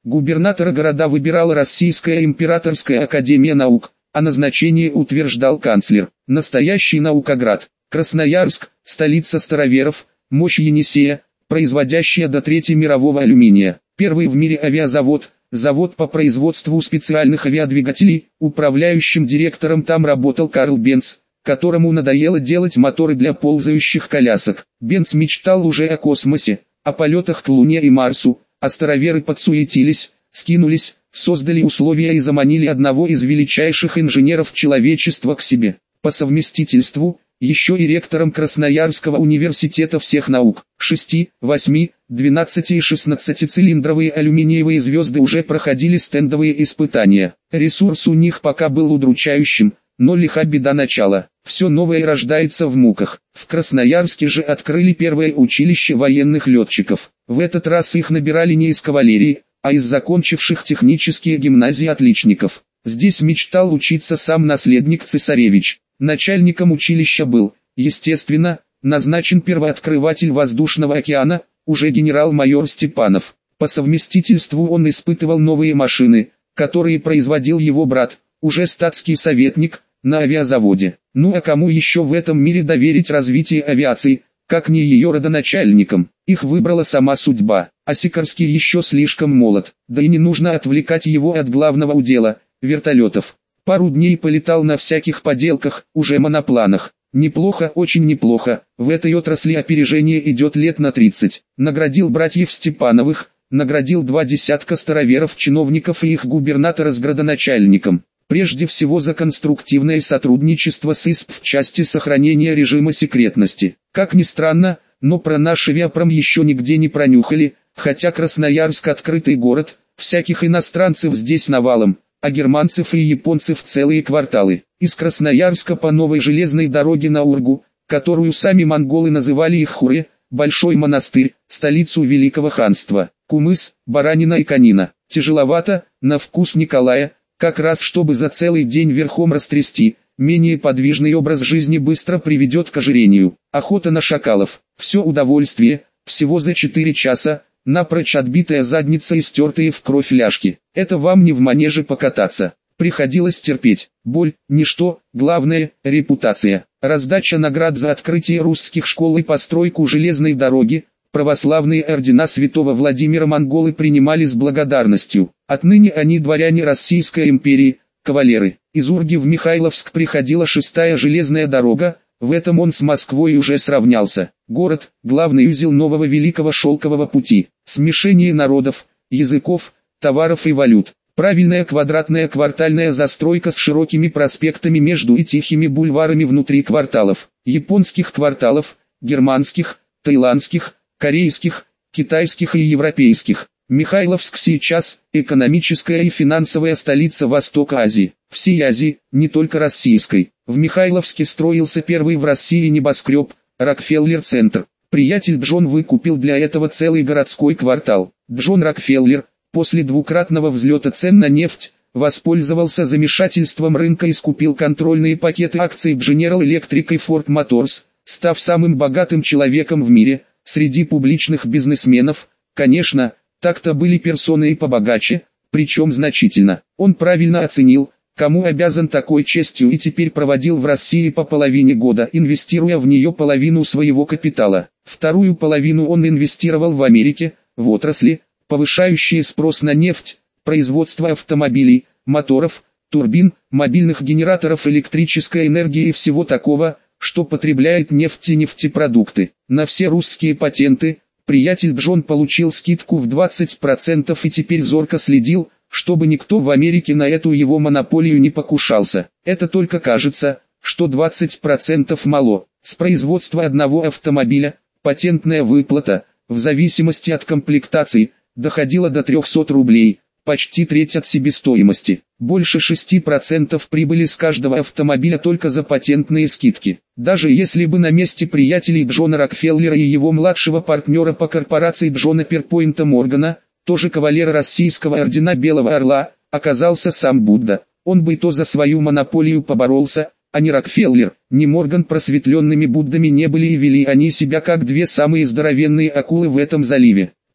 Speaker 1: Губернатора города выбирала Российская императорская академия наук, а назначение утверждал канцлер. Настоящий наукоград. Красноярск, столица староверов, мощь Енисея, производящая до трети мирового алюминия. Первый в мире авиазавод, завод по производству специальных авиадвигателей, управляющим директором там работал Карл Бенц, которому надоело делать моторы для ползающих колясок. Бенц мечтал уже о космосе, о полетах к Луне и Марсу, а староверы подсуетились, скинулись, создали условия и заманили одного из величайших инженеров человечества к себе. По совместительству, еще и ректором Красноярского университета всех наук. шести, восьми, двенадцати и шестнадцатицилиндровые алюминиевые звезды уже проходили стендовые испытания. Ресурс у них пока был удручающим, но лиха беда начала. Все новое рождается в муках. В Красноярске же открыли первое училище военных летчиков. В этот раз их набирали не из кавалерии, а из закончивших технические гимназии отличников. Здесь мечтал учиться сам наследник цесаревич. Начальником училища был, естественно, назначен первооткрыватель воздушного океана, уже генерал-майор Степанов. По совместительству он испытывал новые машины, которые производил его брат, уже статский советник, на авиазаводе. Ну а кому еще в этом мире доверить развитие авиации, как не ее родоначальникам? Их выбрала сама судьба. А Сикорский еще слишком молод, да и не нужно отвлекать его от главного удела – вертолетов. Пару дней полетал на всяких поделках, уже монопланах. Неплохо, очень неплохо, в этой отрасли опережение идет лет на тридцать. Наградил братьев Степановых, наградил два десятка староверов, чиновников и их губернатора с градоначальником. Прежде всего за конструктивное сотрудничество с ИСП в части сохранения режима секретности. Как ни странно, но про наш авиапром еще нигде не пронюхали, хотя Красноярск открытый город, всяких иностранцев здесь навалом, а германцев и японцев целые кварталы. Из Красноярска по новой железной дороге на Ургу, которую сами монголы называли Иххуре, Большой монастырь, столицу Великого ханства, кумыс, баранина и конина. Тяжеловато, на вкус Николая, как раз чтобы за целый день верхом растрясти, менее подвижный образ жизни быстро приведет к ожирению. Охота на шакалов, все удовольствие, всего за четыре часа, напрочь отбитая задница и стертые в кровь ляжки. Это вам не в манеже покататься. Приходилось терпеть. Боль, ничто, главное, репутация. Раздача наград за открытие русских школ и постройку железной дороги. Православные ордена святого Владимира монголы принимали с благодарностью. Отныне они дворяне Российской империи, кавалеры. Из Урги в Михайловск приходила шестая железная дорога. В этом он с Москвой уже сравнялся. Город – главный узел нового великого шелкового пути. Смешение народов, языков, товаров и валют. Правильная квадратная квартальная застройка с широкими проспектами между и тихими бульварами внутри кварталов. Японских кварталов, германских, таиландских, корейских, китайских и европейских. Михайловск сейчас – экономическая и финансовая столица Востока Азии. Всей Азии, не только российской. В Михайловске строился первый в России небоскреб – Рокфеллер-центр. Приятель Джон выкупил для этого целый городской квартал. Джон Рокфеллер, после двукратного взлета цен на нефть, воспользовался замешательством рынка и скупил контрольные пакеты акций General Electric и Ford Motors, став самым богатым человеком в мире. Среди публичных бизнесменов, конечно, так-то были персоны и побогаче, причем значительно. Он правильно оценил, кому обязан такой честью, и теперь проводил в России по половине года, инвестируя в нее половину своего капитала. Вторую половину он инвестировал в Америке, в отрасли, повышающие спрос на нефть, производство автомобилей, моторов, турбин, мобильных генераторов электрической энергии и всего такого, что потребляет нефть и нефтепродукты. На все русские патенты приятель Джон получил скидку в двадцать процентов и теперь зорко следил, чтобы никто в Америке на эту его монополию не покушался. Это только кажется, что двадцать процентов мало. С производства одного автомобиля, патентная выплата, в зависимости от комплектации, доходила до трехсот рублей, почти треть от себестоимости. Больше шести процентов прибыли с каждого автомобиля только за патентные скидки. Даже если бы на месте приятелей Джона Рокфеллера и его младшего партнера по корпорации Джона Перпойнта Моргана, тоже кавалера Российского ордена Белого Орла, оказался сам Будда, он бы и то за свою монополию поборолся, а ни Рокфеллер, ни Морган просветленными Буддами не были и вели они себя как две самые здоровенные акулы в этом заливе.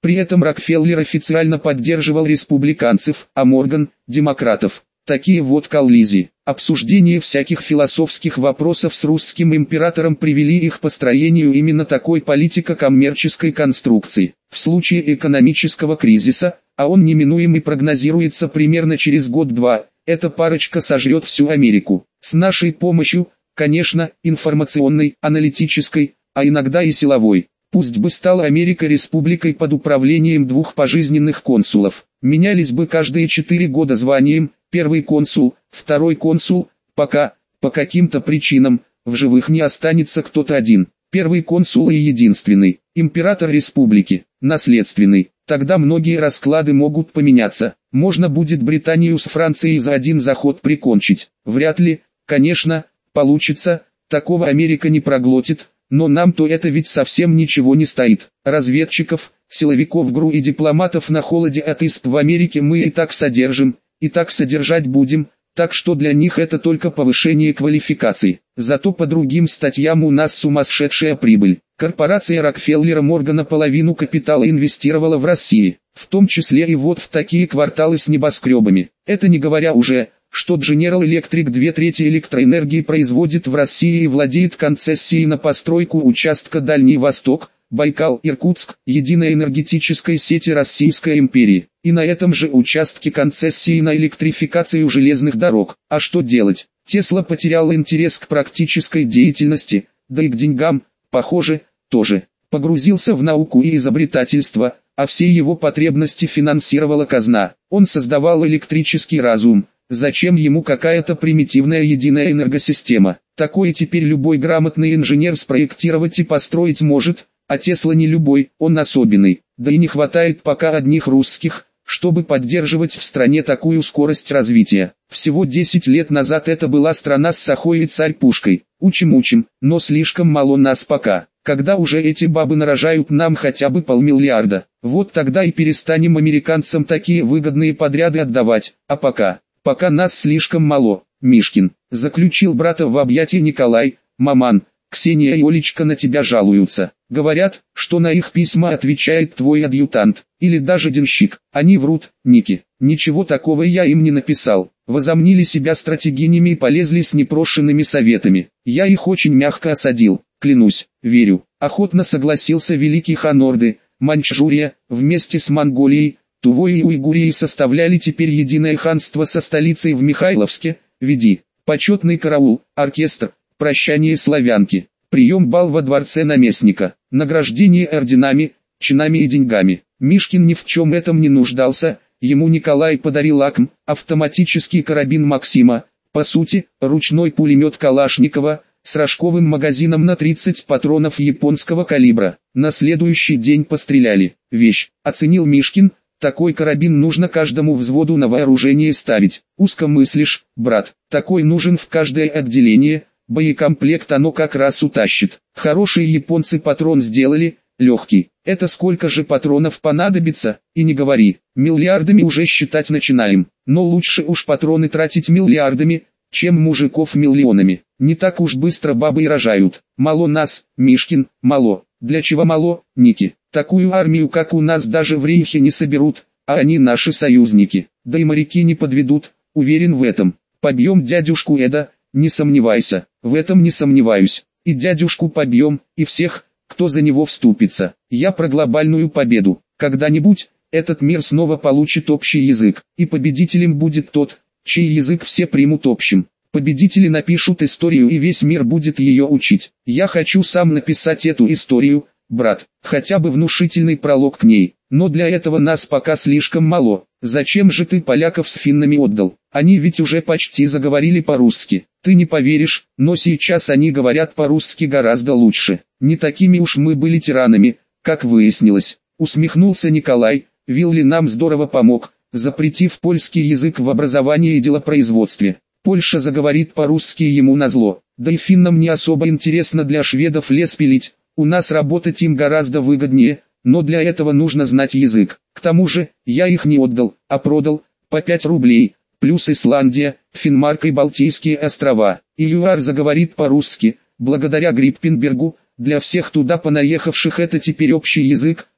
Speaker 1: При этом Рокфеллер официально поддерживал республиканцев, а Морган – демократов. Такие вот коллизии. Обсуждение всяких философских вопросов с русским императором привели их к построению именно такой политико-коммерческой конструкции. В случае экономического кризиса, а он неминуем и прогнозируется примерно через год-два, эта парочка сожрет всю Америку. С нашей помощью, конечно, информационной, аналитической, а иногда и силовой. Пусть бы стала Америка республикой под управлением двух пожизненных консулов. Менялись бы каждые четыре года званием, первый консул, второй консул, пока, по каким-то причинам, в живых не останется кто-то один. Первый консул и единственный, император республики, наследственный. Тогда многие расклады могут поменяться. Можно будет Британию с Францией за один заход прикончить. Вряд ли, конечно, получится, такого Америка не проглотит. Но нам-то это ведь совсем ничего не стоит. Разведчиков, силовиков ГРУ и дипломатов на холоде от ИСП в Америке мы и так содержим, и так содержать будем, так что для них это только повышение квалификации. Зато по другим статьям у нас сумасшедшая прибыль. Корпорация Рокфеллера Моргана половину капитала инвестировала в России, в том числе и вот в такие кварталы с небоскребами. Это не говоря уже, что General Electric две трети электроэнергии производит в России и владеет концессией на постройку участка Дальний Восток, Байкал, Иркутск, единой энергетической сети Российской империи, и на этом же участке концессии на электрификацию железных дорог. А что делать? Тесла потерял интерес к практической деятельности, да и к деньгам, похоже, тоже. Погрузился в науку и изобретательство, а все его потребности финансировала казна. Он создавал электрический разум. Зачем ему какая-то примитивная единая энергосистема? Такое теперь любой грамотный инженер спроектировать и построить может, а Тесла не любой, он особенный. Да и не хватает пока одних русских, чтобы поддерживать в стране такую скорость развития. Всего десять лет назад это была страна с сахой и царь-пушкой. Учим-учим, но слишком мало нас пока. Когда уже эти бабы нарожают нам хотя бы полмиллиарда, вот тогда и перестанем американцам такие выгодные подряды отдавать, а пока... Пока нас слишком мало, Мишкин, заключил брата в объятия Николай. Маман, Ксения и Олечка на тебя жалуются. Говорят, что на их письма отвечает твой адъютант, или даже денщик. Они врут, Ники. Ничего такого я им не написал. Возомнили себя стратегинями и полезли с непрошенными советами. Я их очень мягко осадил, клянусь, верю. Охотно согласился великий хан Орды. Маньчжурия, вместе с Монголией, Тувой и Уйгурией составляли теперь единое ханство со столицей в Михайловске. Веди, почетный караул, оркестр, прощание славянки, прием бал во дворце наместника, награждение орденами, чинами и деньгами. Мишкин ни в чем этом не нуждался, ему Николай подарил АКМ, автоматический карабин Максима, по сути, ручной пулемет Калашникова, с рожковым магазином на тридцать патронов японского калибра. На следующий день постреляли. Вещь, оценил Мишкин. Такой карабин нужно каждому взводу на вооружение ставить. Узко мыслишь, брат, такой нужен в каждое отделение, боекомплект оно как раз утащит. Хорошие японцы патрон сделали, легкий. Это сколько же патронов понадобится, и не говори, миллиардами уже считать начинаем. Но лучше уж патроны тратить миллиардами, чем мужиков миллионами. Не так уж быстро бабы и рожают. Мало нас, Мишкин, мало. Для чего мало, Ники? Такую армию, как у нас, даже в Рейхе не соберут, а они наши союзники. Да и моряки не подведут, уверен в этом. Побьем дядюшку Эда, не сомневайся, в этом не сомневаюсь. И дядюшку побьем, и всех, кто за него вступится. Я про глобальную победу. Когда-нибудь, этот мир снова получит общий язык, и победителем будет тот, чей язык все примут общим. Победители напишут историю, и весь мир будет ее учить. Я хочу сам написать эту историю, брат, хотя бы внушительный пролог к ней, но для этого нас пока слишком мало. Зачем же ты поляков с финнами отдал? Они ведь уже почти заговорили по-русски. Ты не поверишь, но сейчас они говорят по-русски гораздо лучше. Не такими уж мы были тиранами, как выяснилось. Усмехнулся Николай. Вилли нам здорово помог, запретив польский язык в образовании и делопроизводстве. Польша заговорит по-русски ему назло. Да и финнам не особо интересно для шведов лес пилить. У нас работать им гораздо выгоднее, но для этого нужно знать язык. К тому же, я их не отдал, а продал, по пять рублей, плюс Исландия, Финмарк и Балтийские острова. И ЮАР заговорит по-русски, благодаря Гриппенбергу, для всех туда понаехавших это теперь общий язык,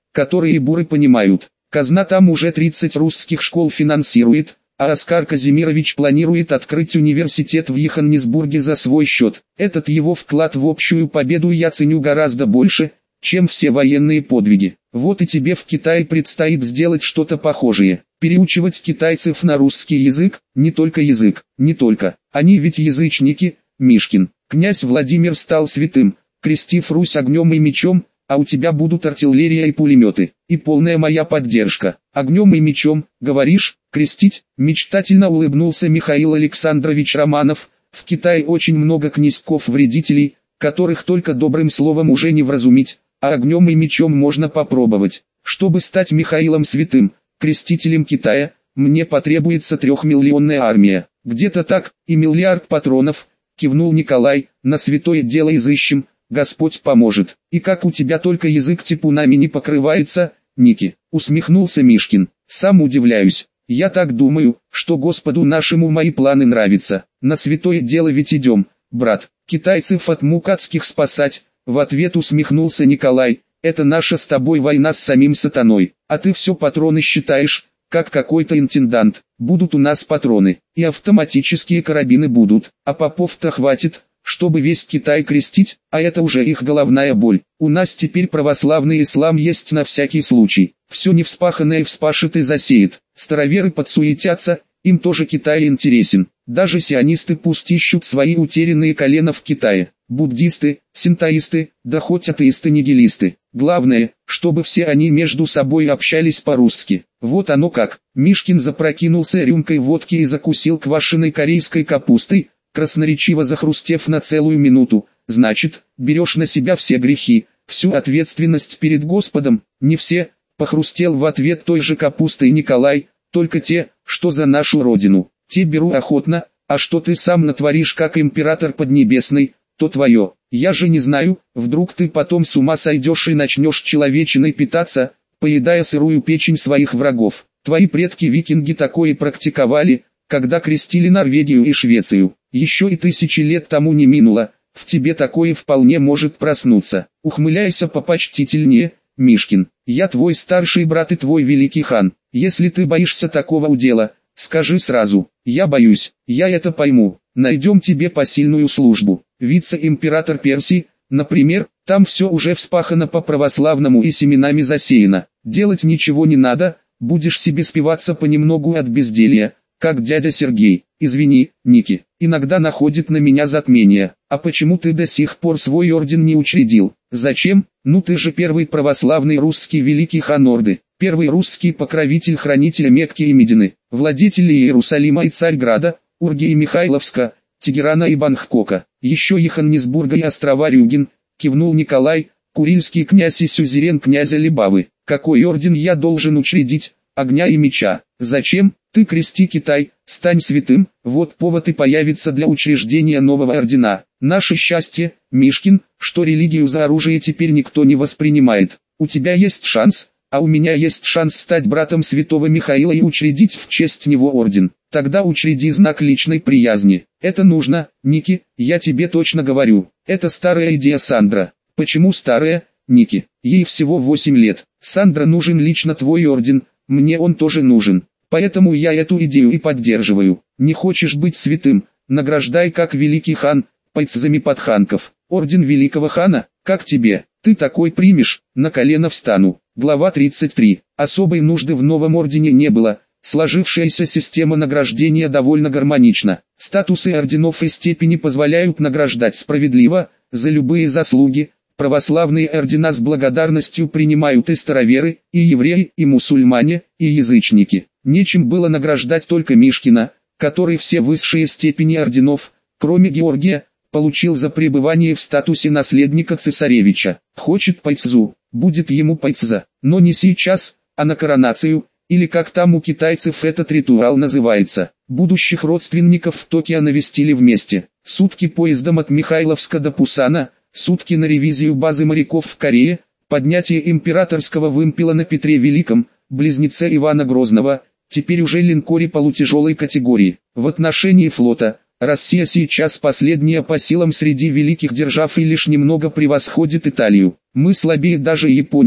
Speaker 1: которые буры понимают. Казна там уже тридцать русских школ финансирует, а Оскар Казимирович планирует открыть университет в Йоханнесбурге за свой счет. Этот его вклад в общую победу я ценю гораздо больше, чем все военные подвиги. Вот и тебе в Китае предстоит сделать что-то похожее. Переучивать китайцев на русский язык, не только язык, не только. Они ведь язычники, Мишкин. Князь Владимир стал святым, крестив Русь огнем и мечом, а у тебя будут артиллерия и пулеметы, и полная моя поддержка. Огнем и мечом, говоришь, крестить? Мечтательно улыбнулся Михаил Александрович Романов. В Китае очень много князьков-вредителей, которых только добрым словом уже не вразумить, а огнем и мечом можно попробовать. Чтобы стать Михаилом Святым, крестителем Китая, мне потребуется трехмиллионная армия. Где-то так, и миллиард патронов, кивнул Николай, на святое дело изыщем, Господь поможет. И как у тебя только язык типунами не покрывается, Ники, усмехнулся Мишкин. Сам удивляюсь. Я так думаю, что Господу нашему мои планы нравятся. На святое дело ведь идем, брат. Китайцев от мук адских спасать, в ответ усмехнулся Николай. Это наша с тобой война с самим сатаной. А ты все патроны считаешь, как какой-то интендант. Будут у нас патроны, и автоматические карабины будут, а попов-то хватит, чтобы весь Китай крестить, а это уже их головная боль. У нас теперь православный ислам есть на всякий случай. Все невспаханное вспашет и засеет. Староверы подсуетятся, им тоже Китай интересен. Даже сионисты пусть ищут свои утерянные колена в Китае. Буддисты, синтоисты, да хоть атеисты-нигилисты. Главное, чтобы все они между собой общались по-русски. Вот оно как. Мишкин запрокинулся рюмкой водки и закусил квашеной корейской капустой, красноречиво захрустев на целую минуту. Значит, берешь на себя все грехи, всю ответственность перед Господом? Не все, похрустел в ответ той же капустой Николай, только те, что за нашу родину. Те беру охотно, а что ты сам натворишь как император поднебесный, то твое. Я же не знаю, вдруг ты потом с ума сойдешь и начнешь человечиной питаться, поедая сырую печень своих врагов. Твои предки-викинги такое практиковали, когда крестили Норвегию и Швецию. Еще и тысячи лет тому не минуло, в тебе такое вполне может проснуться. Ухмыляйся попочтительнее, Мишкин. Я твой старший брат и твой великий хан. Если ты боишься такого удела, скажи сразу. Я боюсь, я это пойму. Найдем тебе посильную службу. Вице-император Персии, например, там все уже вспахано по-православному и семенами засеяно. Делать ничего не надо, будешь себе спиваться понемногу от безделья, как дядя Сергей. Извини, Ники, иногда находит на меня затмение. А почему ты до сих пор свой орден не учредил? Зачем? Ну ты же первый православный русский великий хан Орды, первый русский покровитель хранителя Мекки и Медины, владетель Иерусалима и Царьграда, Урги и Михайловска, Тегерана и Бангкока, еще Йоханнесбурга и острова Рюген, кивнул Николай, Курильский князь и сюзерен князя Либавы. Какой орден я должен учредить? Огня и меча. Зачем? Ты крести Китай, стань святым, вот повод и появится для учреждения нового ордена. Наше счастье, Мишкин, что религию за оружие теперь никто не воспринимает. У тебя есть шанс, а у меня есть шанс стать братом святого Михаила и учредить в честь него орден. Тогда учреди знак личной приязни. Это нужно, Ники, я тебе точно говорю. Это старая идея Сандра. Почему старая, Ники? Ей всего восемь лет. Сандра нужен лично твой орден, мне он тоже нужен. Поэтому я эту идею и поддерживаю. Не хочешь быть святым, награждай как великий хан, пайцзами подханков. Орден великого хана, как тебе? Ты такой примешь, на колено встану. Глава тридцать три. Особой нужды в новом ордене не было. Сложившаяся система награждения довольно гармонична. Статусы орденов и степени позволяют награждать справедливо, за любые заслуги. Православные ордена с благодарностью принимают и староверы, и евреи, и мусульмане, и язычники. Нечем было награждать только Мишкина, который все высшие степени орденов, кроме Георгия, получил за пребывание в статусе наследника цесаревича. Хочет пайцзу, будет ему пайцза, но не сейчас, а на коронацию, или как там у китайцев этот ритуал называется. Будущих родственников в Токио навестили вместе. Сутки поездом от Михайловска до Пусана, сутки на ревизию базы моряков в Корее, поднятие императорского вымпела на Петре Великом, близнеце Ивана Грозного, теперь уже линкоре полутяжелой категории. В отношении флота, Россия сейчас последняя по силам среди великих держав и лишь немного превосходит Италию. Мы слабее даже Японии,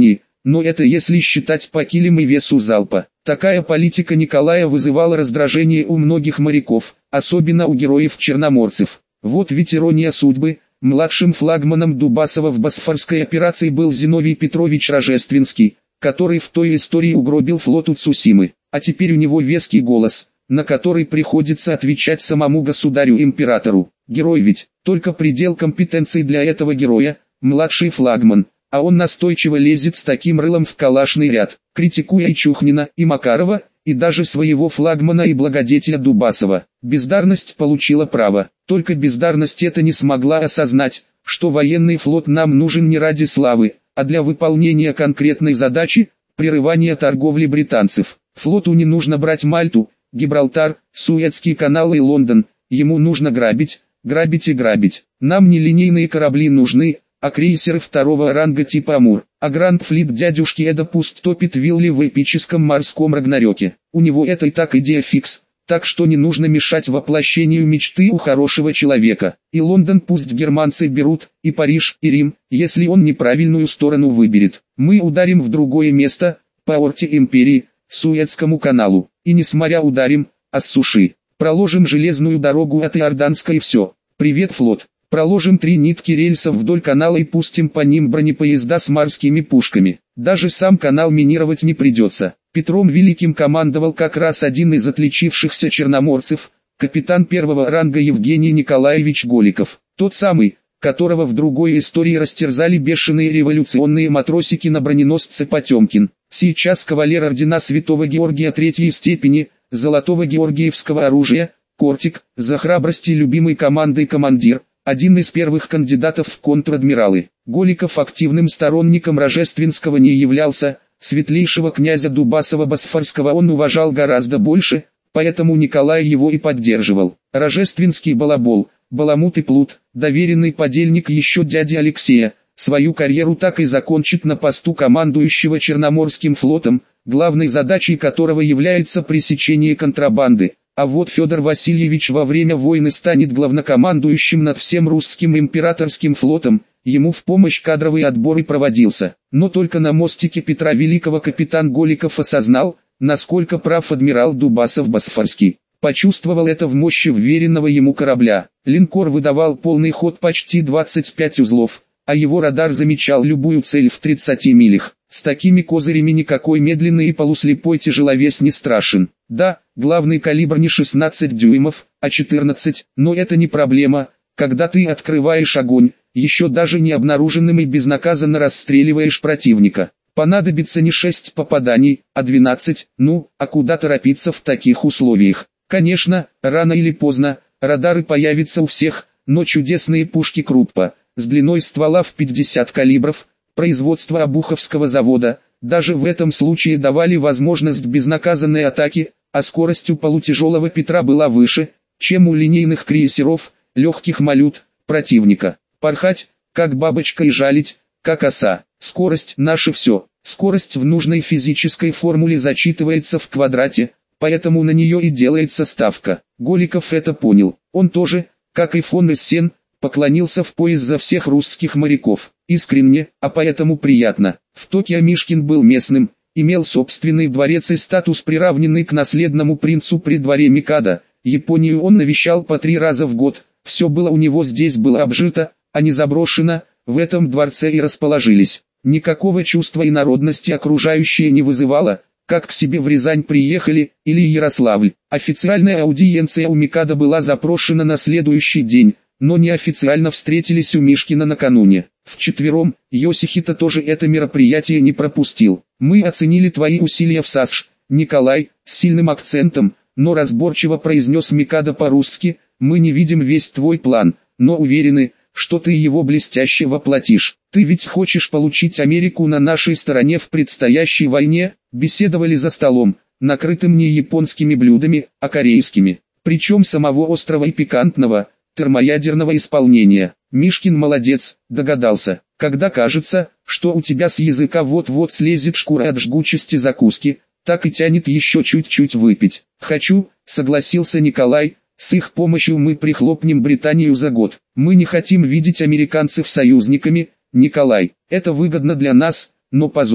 Speaker 1: но это если считать по килям и весу залпа. Такая политика Николая вызывала раздражение у многих моряков, особенно у героев-черноморцев. Вот ведь ирония судьбы, младшим флагманом Дубасова в Босфорской операции был Зиновий Петрович Рожественский, который в той истории угробил флот у Цусимы, а теперь у него веский голос, на который приходится отвечать самому государю-императору. Герой ведь, только предел компетенции для этого героя, младший флагман, а он настойчиво лезет с таким рылом в калашный ряд, критикуя и Чухнина, и Макарова, и даже своего флагмана и благодетеля Дубасова. Бездарность получила право, только бездарность это не смогла осознать, что военный флот нам нужен не ради славы, а для выполнения конкретной задачи – прерывания торговли британцев. Флоту не нужно брать Мальту, Гибралтар, Суэцкий канал и Лондон, ему нужно грабить, грабить и грабить. Нам не линейные корабли нужны, а крейсеры второго ранга типа Амур, а Гранд-флит дядюшки Эда пусть топит вилли в эпическом морском Рагнарёке. У него это и так идея фикс, так что не нужно мешать воплощению мечты у хорошего человека. И Лондон пусть германцы берут, и Париж, и Рим, если он неправильную сторону выберет. Мы ударим в другое место, по орте империи, Суэцкому каналу, и не с моря ударим, а с суши. Проложим железную дорогу от Иорданска и все. Привет, флот. Проложим три нитки рельсов вдоль канала и пустим по ним бронепоезда с морскими пушками. Даже сам канал минировать не придется. Петром Великим командовал как раз один из отличившихся черноморцев, капитан первого ранга Евгений Николаевич Голиков. Тот самый, которого в другой истории растерзали бешеные революционные матросики на броненосце Потемкин. Сейчас кавалер ордена Святого Георгия третьей степени, Золотого Георгиевского оружия, Кортик, за храбрость и любимый командой командир, один из первых кандидатов в контр-адмиралы. Голиков активным сторонником Рожественского не являлся, светлейшего князя Дубасова-Босфорского он уважал гораздо больше, поэтому Николай его и поддерживал. Рожественский балабол, баламут и плут, доверенный подельник еще дяди Алексея, свою карьеру так и закончит на посту командующего Черноморским флотом, главной задачей которого является пресечение контрабанды. А вот Федор Васильевич во время войны станет главнокомандующим над всем русским императорским флотом, ему в помощь кадровый отбор и проводился. Но только на мостике Петра Великого капитан Голиков осознал, насколько прав адмирал Дубасов-Босфорский. Почувствовал это в мощи вверенного ему корабля. Линкор выдавал полный ход почти двадцать пять узлов, а его радар замечал любую цель в тридцати милях. С такими козырями никакой медленный и полуслепой тяжеловес не страшен. Да, главный калибр не шестнадцать дюймов, а четырнадцать, но это не проблема, когда ты открываешь огонь, еще даже не обнаруженным и безнаказанно расстреливаешь противника. Понадобится не шесть попаданий, а двенадцать, ну, а куда торопиться в таких условиях? Конечно, рано или поздно, радары появятся у всех, но чудесные пушки Круппа, с длиной ствола в пятьдесят калибров, производства Обуховского завода, даже в этом случае давали возможность безнаказанной атаки, а скорость у полутяжелого Петра была выше, чем у линейных крейсеров, легких малют, противника. Порхать, как бабочка и жалить, как оса. Скорость – наше все. Скорость в нужной физической формуле зачитывается в квадрате, поэтому на нее и делается ставка. Голиков это понял. Он тоже, как и фон Эссен, поклонился в пояс за всех русских моряков. Искренне, а поэтому приятно. В Токио Мишкин был местным, имел собственный дворец и статус, приравненный к наследному принцу при дворе Микадо. Японию он навещал по три раза в год. Все было у него здесь было обжито, а не заброшено, в этом дворце и расположились. Никакого чувства инородности окружающее не вызывало, как к себе в Рязань приехали, или Ярославль. Официальная аудиенция у Микадо была запрошена на следующий день, но неофициально встретились у Мишкина накануне. Вчетвером, Йосихито тоже это мероприятие не пропустил. «Мы оценили твои усилия в САСШ, Николай», с сильным акцентом, но разборчиво произнес Микадо по-русски, «мы не видим весь твой план, но уверены, что ты его блестяще воплотишь. Ты ведь хочешь получить Америку на нашей стороне в предстоящей войне?» Беседовали за столом, накрытым не японскими блюдами, а корейскими. Причем самого острого и пикантного, термоядерного исполнения. Мишкин молодец, догадался. Когда кажется, что у тебя с языка вот-вот слезет шкура от жгучести закуски, так и тянет еще чуть-чуть выпить. «Хочу», согласился Николай, «с их помощью мы прихлопнем Британию за год. Мы не хотим видеть американцев союзниками, Николай. Это выгодно для нас, но позорно.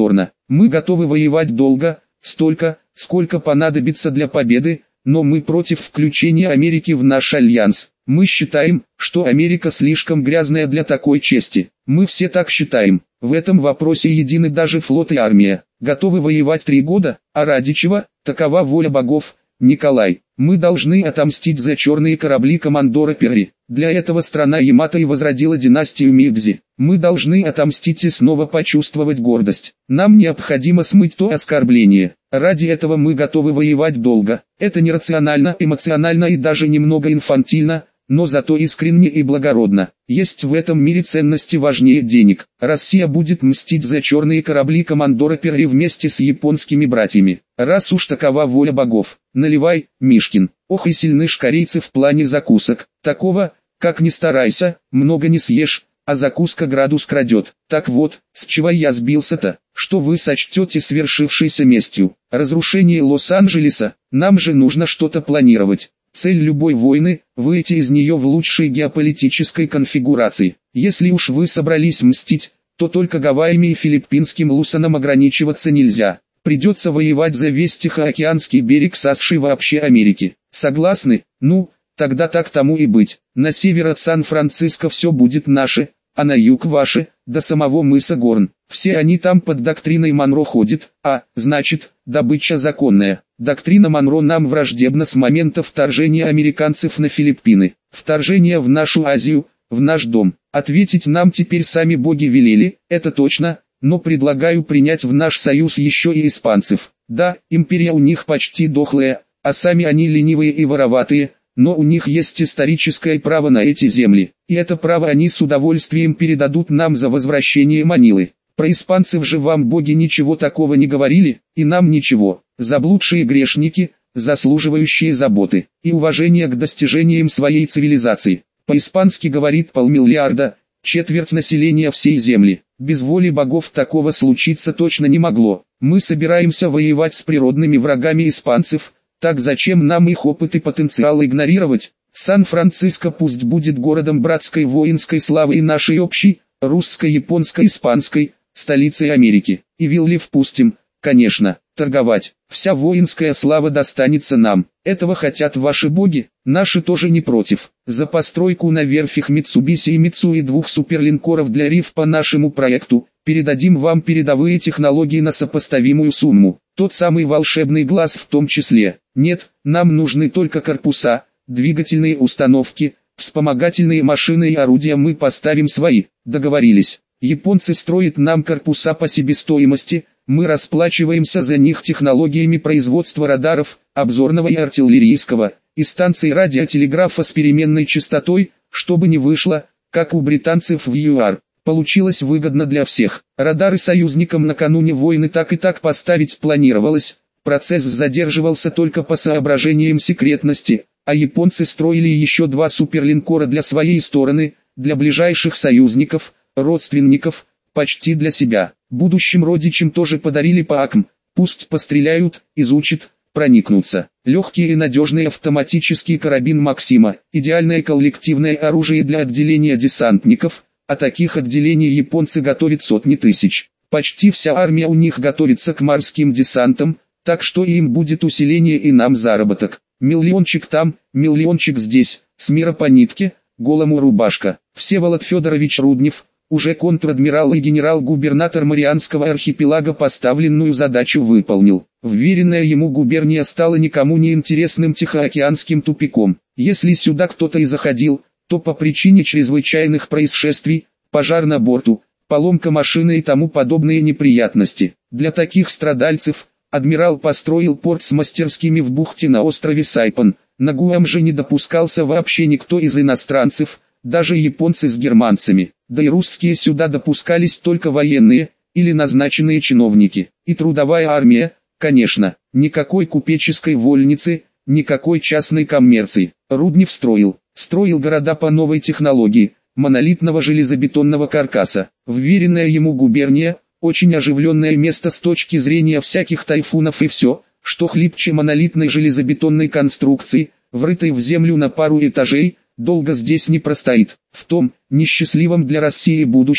Speaker 1: Мы готовы воевать долго, столько, сколько понадобится для победы, но мы против включения Америки в наш альянс. Мы считаем, что Америка слишком грязная для такой чести. Мы все так считаем. В этом вопросе едины даже флот и армия. Готовы воевать три года, а ради чего? Такова воля богов, Николай. Мы должны отомстить за черные корабли командора Перри. Для этого страна Ямато и возродила династию Мидзи. Мы должны отомстить и снова почувствовать гордость. Нам необходимо смыть то оскорбление. Ради этого мы готовы воевать долго. Это нерационально, эмоционально и даже немного инфантильно, но зато искренне и благородно. Есть в этом мире ценности важнее денег. Россия будет мстить за черные корабли командора Перри вместе с японскими братьями. Раз уж такова воля богов. Наливай, Мишкин. Ох и сильны ж корейцы в плане закусок. Такого, как ни старайся, много не съешь, а закуска градус крадет. Так вот, с чего я сбился-то? Что вы сочтете свершившейся местью? Разрушение Лос-Анджелеса? Нам же нужно что-то планировать. Цель любой войны – выйти из нее в лучшей геополитической конфигурации. Если уж вы собрались мстить, то только Гавайями и филиппинским Лусоном ограничиваться нельзя. Придется воевать за весь Тихоокеанский берег с Асшей вообще Америки. Согласны? Ну, тогда так тому и быть. На север от Сан-Франциско все будет наше, а на юг ваше, до самого мыса Горн. Все они там под доктриной Монро ходят, а, значит, добыча законная. Доктрина Монро нам враждебна с момента вторжения американцев на Филиппины. Вторжение в нашу Азию, в наш дом. Ответить нам теперь сами боги велели, это точно, но предлагаю принять в наш союз еще и испанцев. Да, империя у них почти дохлая, а сами они ленивые и вороватые, но у них есть историческое право на эти земли, и это право они с удовольствием передадут нам за возвращение Манилы. Про испанцев же вам боги ничего такого не говорили, и нам ничего. Заблудшие грешники, заслуживающие заботы и уважения к достижениям своей цивилизации. По-испански говорит полмиллиарда, четверть населения всей земли. Без воли богов такого случиться точно не могло. Мы собираемся воевать с природными врагами испанцев, так зачем нам их опыт и потенциал игнорировать? Сан-Франциско пусть будет городом братской воинской славы и нашей общей, русской, японской, испанской, столицей Америки. И Вилли впустим, конечно, торговать. Вся воинская слава достанется нам. Этого хотят ваши боги, наши тоже не против. За постройку на верфях Митсубиси и Митсуи двух суперлинкоров для РИФ по нашему проекту, передадим вам передовые технологии на сопоставимую сумму. Тот самый волшебный глаз в том числе. Нет, нам нужны только корпуса, двигательные установки, вспомогательные машины и орудия мы поставим свои. Договорились. Японцы строят нам корпуса по себестоимости, мы расплачиваемся за них технологиями производства радаров, обзорного и артиллерийского, и станций радиотелеграфа с переменной частотой, чтобы не вышло, как у британцев в ЮАР. Получилось выгодно для всех. Радары союзникам накануне войны так и так поставить планировалось, процесс задерживался только по соображениям секретности, а японцы строили еще два суперлинкора для своей стороны, для ближайших союзников, родственников, почти для себя. Будущим родичам тоже подарили по АКМ, пусть постреляют, изучат, проникнутся. Легкий и надежный автоматический карабин Максима, идеальное коллективное оружие для отделения десантников, а таких отделений японцы готовят сотни тысяч. Почти вся армия у них готовится к морским десантам, так что им будет усиление и нам заработок. Миллиончик там, миллиончик здесь, с мира по нитке, голому рубашка. Всеволод Федорович Руднев, уже контр-адмирал и генерал-губернатор Марианского архипелага, поставленную задачу выполнил. Вверенная ему губерния стала никому не интересным тихоокеанским тупиком. Если сюда кто-то и заходил, то по причине чрезвычайных происшествий, пожар на борту, поломка машины и тому подобные неприятности. Для таких страдальцев, адмирал построил порт с мастерскими в бухте на острове Сайпан. На Гуам же не допускался вообще никто из иностранцев, даже японцы с германцами, да и русские сюда допускались только военные, или назначенные чиновники, и трудовая армия, конечно, никакой купеческой вольницы, никакой частной коммерции. Руднев строил, строил города по новой технологии, монолитного железобетонного каркаса. Вверенная ему губерния, очень оживленное место с точки зрения всяких тайфунов и все, что хлипче монолитной железобетонной конструкции, врытой в землю на пару этажей, долго здесь не простоит. В том, несчастливом для России будущем,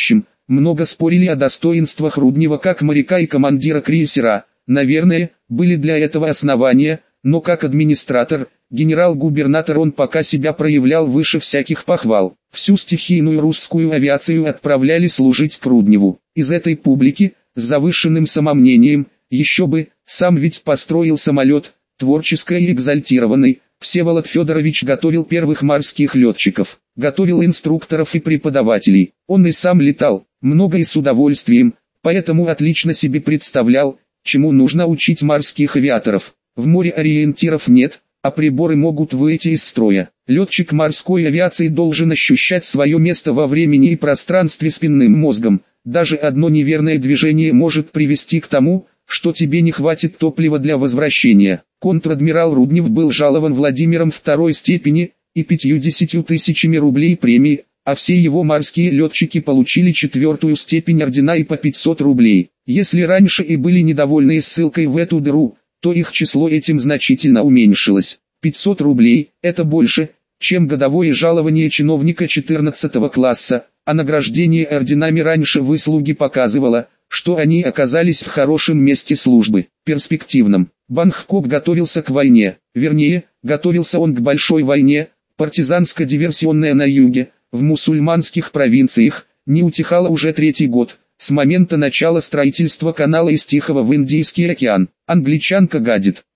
Speaker 1: много спорили о достоинствах Руднева как моряка и командира крейсера. Наверное, были для этого основания, но как администратор, генерал-губернатор он пока себя проявлял выше всяких похвал. Всю стихийную русскую авиацию отправляли служить к Рудневу. Из этой публики, с завышенным самомнением, еще бы, сам ведь построил самолет, творческий и экзальтированный. Всеволод Федорович готовил первых морских летчиков, готовил инструкторов и преподавателей. Он и сам летал, много и с удовольствием, поэтому отлично себе представлял, чему нужно учить морских авиаторов. В море ориентиров нет, а приборы могут выйти из строя. Летчик морской авиации должен ощущать свое место во времени и пространстве спинным мозгом. Даже одно неверное движение может привести к тому, что тебе не хватит топлива для возвращения. Контр-адмирал Руднев был жалован Владимиром второй степени и пятьюдесятью тысячами рублей премии, а все его морские летчики получили четвертую степень ордена и по пятьсот рублей. Если раньше и были недовольны ссылкой в эту дыру, то их число этим значительно уменьшилось. пятьсот рублей – это больше, чем годовое жалование чиновника четырнадцатого класса, а награждение орденами раньше выслуги показывало, что они оказались в хорошем месте службы, перспективном. Бангкок готовился к войне, вернее, готовился он к большой войне, партизанско-диверсионная на юге, в мусульманских провинциях, не утихала уже третий год. С момента начала строительства канала из Тихого в Индийский океан. Англичанка гадит.